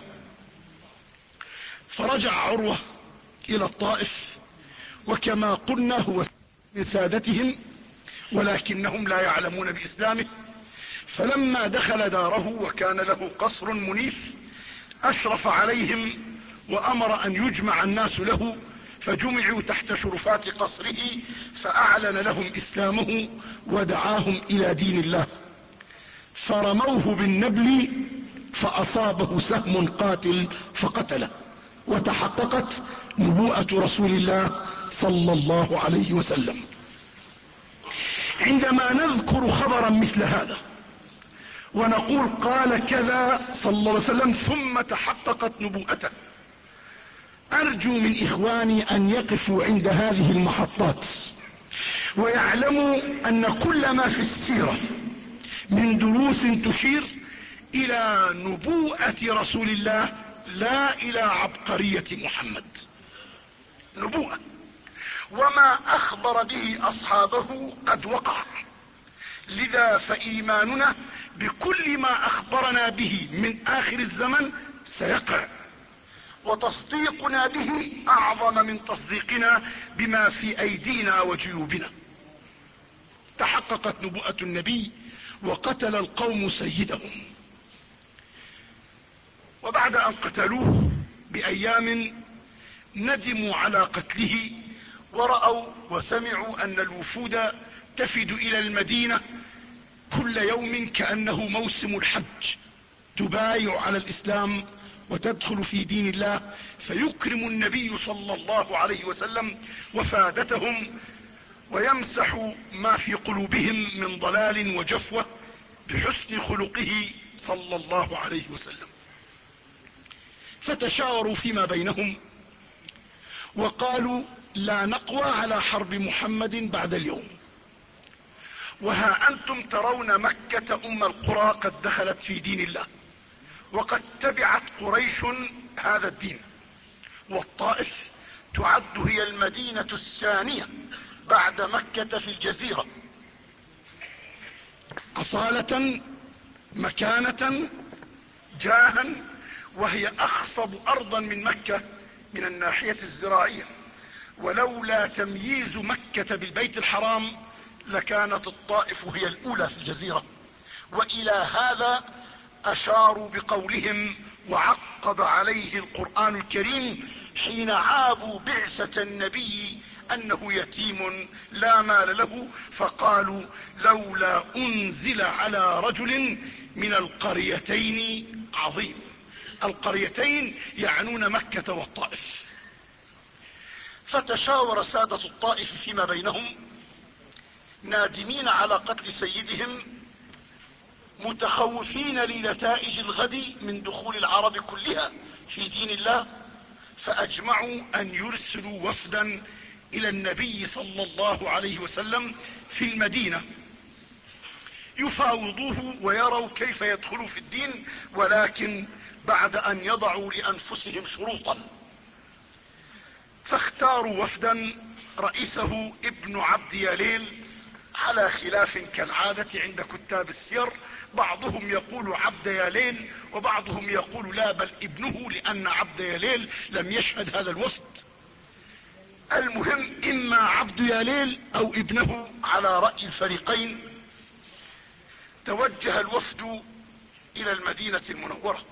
فرجع عروة الى الطائف، وكما قلنا هو من سادتهم ولكنهم لا يعلمون باسلامه. فلما دخل داره وكان له قصر منيف اشرف عليهم وامر ان يجمع الناس له، فجمعوا تحت شرفات قصره فاعلن لهم اسلامه ودعاهم الى دين الله. فرموه بالنبل فاصابه سهم قاتل فقتله، وتحققت نبوءة رسول الله صلى الله عليه وسلم. عندما نذكر خبرا مثل هذا ونقول قال كذا صلى الله عليه وسلم ثم تحققت نبوءته، ارجو من اخواني ان يقفوا عند هذه المحطات ويعلموا ان كل ما في السيرة من دروس تشير الى نبوءة رسول الله لا الى عبقرية محمد. نبوءة، وما اخبر به اصحابه قد وقع، لذا فايماننا بكل ما اخبرنا به من اخر الزمن سيقع، وتصديقنا به اعظم من تصديقنا بما في ايدينا وجيوبنا. تحققت نبوءة النبي وقتل القوم سيدهم، وبعد ان قتلوه بايام ندموا على قتله، ورأوا وسمعوا ان الوفود تفد الى المدينة كل يوم كأنه موسم الحج، تبايع على الاسلام وتدخل في دين الله، فيكرم النبي صلى الله عليه وسلم وفادتهم ويمسح ما في قلوبهم من ضلال وجفوة بحسن خلقه صلى الله عليه وسلم. فتشاوروا فيما بينهم وقالوا لا نقوى على حرب محمد بعد اليوم، وها انتم ترون مكة ام القرى قد دخلت في دين الله، وقد تبعت قريش هذا الدين، والطائف تعد هي المدينة الثانية بعد مكة في الجزيرة أصالة، مكانة، جاها، وهي اخصب ارضا من مكة من الناحية الزراعية، ولولا تمييز مكة بالبيت الحرام لكانت الطائف هي الاولى في الجزيرة. والى هذا اشاروا بقولهم، وعقب عليه القرآن الكريم حين عابوا بعثة النبي انه يتيم لا مال له، فقالوا لولا انزل على رجل من القريتين عظيم. القريتين يعنون مكة والطائف. فتشاور سادة الطائف فيما بينهم نادمين على قتل سيدهم، متخوفين لنتائج الغد من دخول العرب كلها في دين الله، فاجمعوا ان يرسلوا وفدا الى النبي صلى الله عليه وسلم في المدينة يفاوضوه ويروا كيف يدخلوا في الدين، ولكن بعد ان يضعوا لانفسهم شروطا. فاختاروا وفدا رئيسه ابن عبد يليل، على خلاف كالعادة عند كتاب السير، بعضهم يقول عبد يليل وبعضهم يقول لا بل ابنه، لان عبد يليل لم يشهد هذا الوفد. المهم اما عبد يليل او ابنه على رأي الفريقين. توجه الوفد الى المدينة المنورة،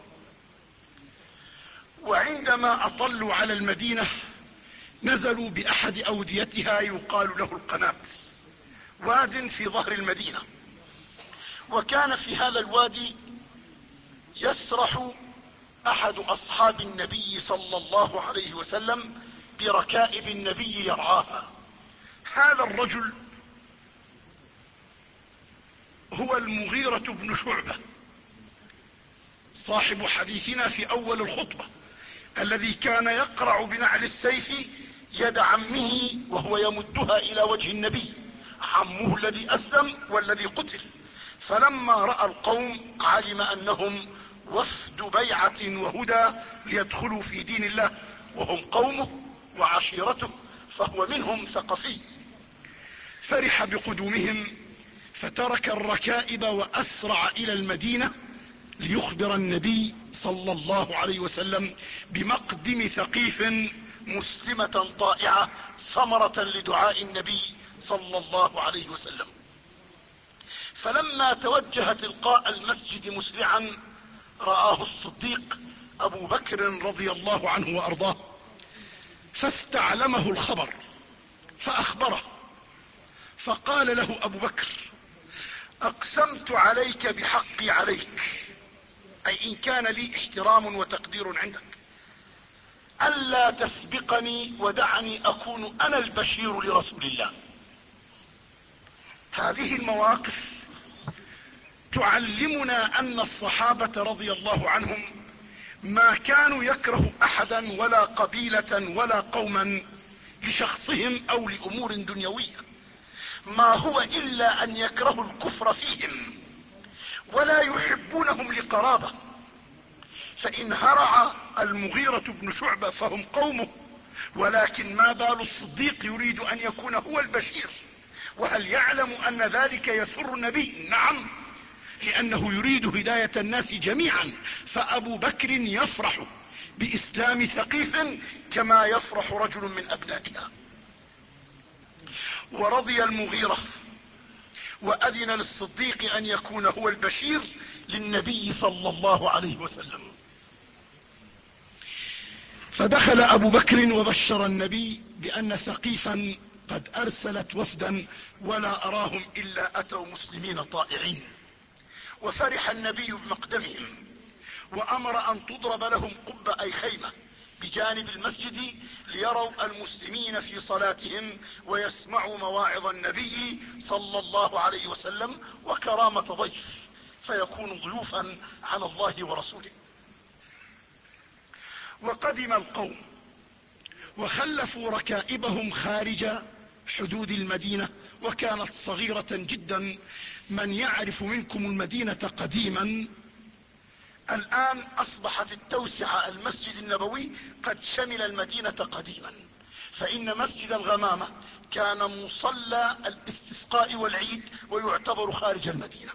وعندما اطلوا على المدينة نزلوا باحد اوديتها يقال له القناة، واد في ظهر المدينة، وكان في هذا الوادي يسرح احد اصحاب النبي صلى الله عليه وسلم بركائب النبي يرعاها. هذا الرجل هو المغيرة بن شعبة صاحب حديثنا في اول الخطبة، الذي كان يقرع بنعل السيف يد عمه وهو يمدها الى وجه النبي، عمه الذي اسلم والذي قتل. فلما رأى القوم علم انهم وفد بيعة وهدى ليدخلوا في دين الله، وهم قومه وعشيرته، فهو منهم ثقفي. فرح بقدومهم فترك الركائب واسرع الى المدينة ليخبر النبي صلى الله عليه وسلم بمقدم ثقيف مسلمة طائعة ثمرة لدعاء النبي صلى الله عليه وسلم. فلما توجه تلقاء المسجد مسرعا رآه الصديق ابو بكر رضي الله عنه وارضاه، فاستعلمه الخبر فاخبره، فقال له ابو بكر اقسمت عليك بحقي عليك، اي ان كان لي احترام وتقدير عندك، الا تسبقني ودعني اكون انا البشير لرسول الله. هذه المواقف تعلمنا ان الصحابة رضي الله عنهم ما كانوا يكره احدا ولا قبيلة ولا قوما لشخصهم او لامور دنيوية، ما هو الا ان يكرهوا الكفر فيهم ولا يحبونهم لقرابة. فان هرع المغيرة بن شعبة فهم قومه، ولكن ما بال الصديق يريد ان يكون هو البشير؟ وهل يعلم ان ذلك يسر النبي؟ نعم، لانه يريد هداية الناس جميعا. فابو بكر يفرح بإسلام ثقيف كما يفرح رجل من أبنائها. ورضي المغيرة وأذن للصديق أن يكون هو البشير للنبي صلى الله عليه وسلم. فدخل أبو بكر وبشر النبي بأن ثقيفا قد أرسلت وفدا ولا أراهم إلا أتوا مسلمين طائعين. وفرح النبي بمقدمهم وأمر أن تضرب لهم قبة أي خيمة بجانب المسجد ليروا المسلمين في صلاتهم ويسمعوا مواعظ النبي صلى الله عليه وسلم وكرامة ضيف، فيكون ضيوفا على الله ورسوله. وقدم القوم وخلفوا ركائبهم خارج حدود المدينة، وكانت صغيرة جدا. من يعرف منكم المدينة قديما الآن أصبحت التوسعة المسجد النبوي قد شمل المدينة قديما، فإن مسجد الغمامة كان مصلى الاستسقاء والعيد ويعتبر خارج المدينة.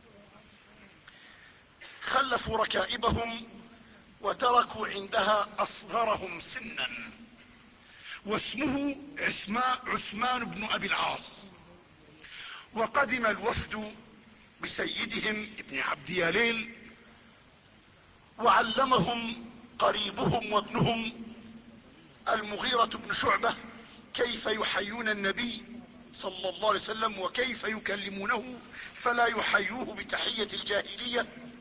خلفوا ركائبهم وتركوا عندها أصغرهم سنا واسمه عثمان بن أبي العاص. وقدم الوفد بسيدهم ابن عبد ياليل، وعلمهم قريبهم وابنهم المغيرة بن شعبة كيف يحيون النبي صلى الله عليه وسلم وكيف يكلمونه، فلا يحيوه بتحية الجاهلية.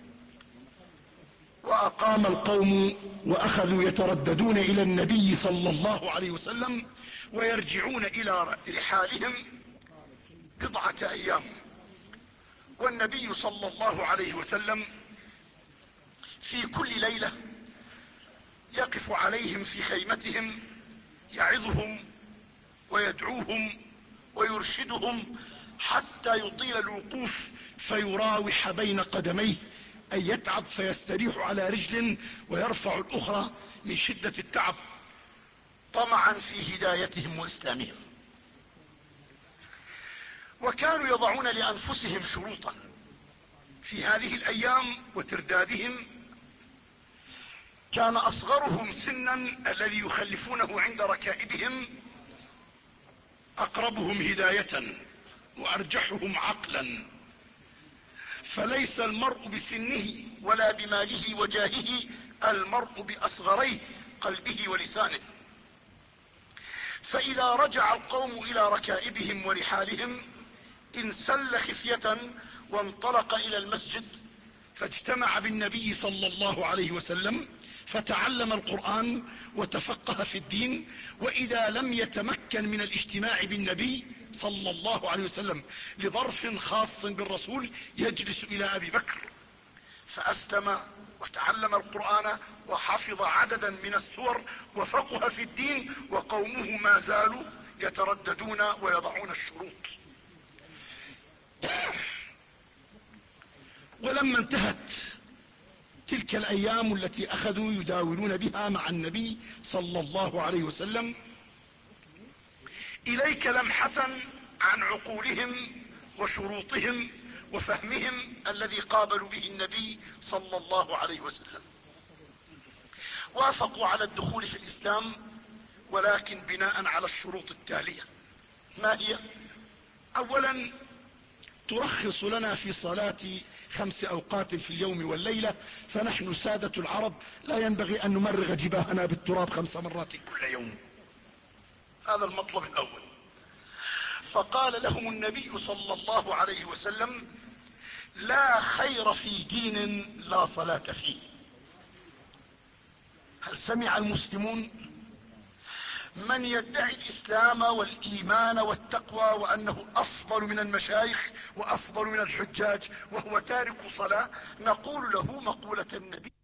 وأقام القوم وأخذوا يترددون إلى النبي صلى الله عليه وسلم ويرجعون إلى رحالهم بضعة أيام. والنبي صلى الله عليه وسلم في كل ليلة يقف عليهم في خيمتهم يعظهم ويدعوهم ويرشدهم حتى يطيل الوقوف فيراوح بين قدميه، أي يتعب فيستريح على رجل ويرفع الأخرى من شدة التعب طمعا في هدايتهم وإسلامهم. وكانوا يضعون لأنفسهم شروطا في هذه الأيام وتردادهم. كان أصغرهم سنا الذي يخلفونه عند ركائبهم أقربهم هداية وأرجحهم عقلا، فليس المرء بسنه ولا بماله وجاهه، المرء بأصغريه قلبه ولسانه. فإذا رجع القوم إلى ركائبهم ورحالهم انسل خفية وانطلق إلى المسجد، فاجتمع بالنبي صلى الله عليه وسلم فتعلم القرآن وتفقه في الدين. وإذا لم يتمكن من الاجتماع بالنبي صلى الله عليه وسلم لظرف خاص بالرسول يجلس إلى أبي بكر، فأسلم وتعلم القرآن وحفظ عددا من السور وفقه في الدين، وقومه ما زالوا يترددون ويضعون الشروط. ولما انتهت تلك الأيام التي أخذوا يداولون بها مع النبي صلى الله عليه وسلم، إليك لمحة عن عقولهم وشروطهم وفهمهم الذي قابلوا به النبي صلى الله عليه وسلم. وافقوا على الدخول في الإسلام، ولكن بناء على الشروط التالية. ما هي؟ أولا، ترخص لنا في صلاة خمس أوقات في اليوم والليلة، فنحن سادة العرب لا ينبغي أن نمرغ جباهنا بالتراب خمس مرات كل يوم. هذا المطلب الأول. فقال لهم النبي صلى الله عليه وسلم: لا خير في دين لا صلاة فيه. هل سمع المسلمون من يدعي الإسلام والإيمان والتقوى وأنه أفضل من المشايخ وأفضل من الحجاج وهو تارك صلاة؟ نقول له مقولة النبي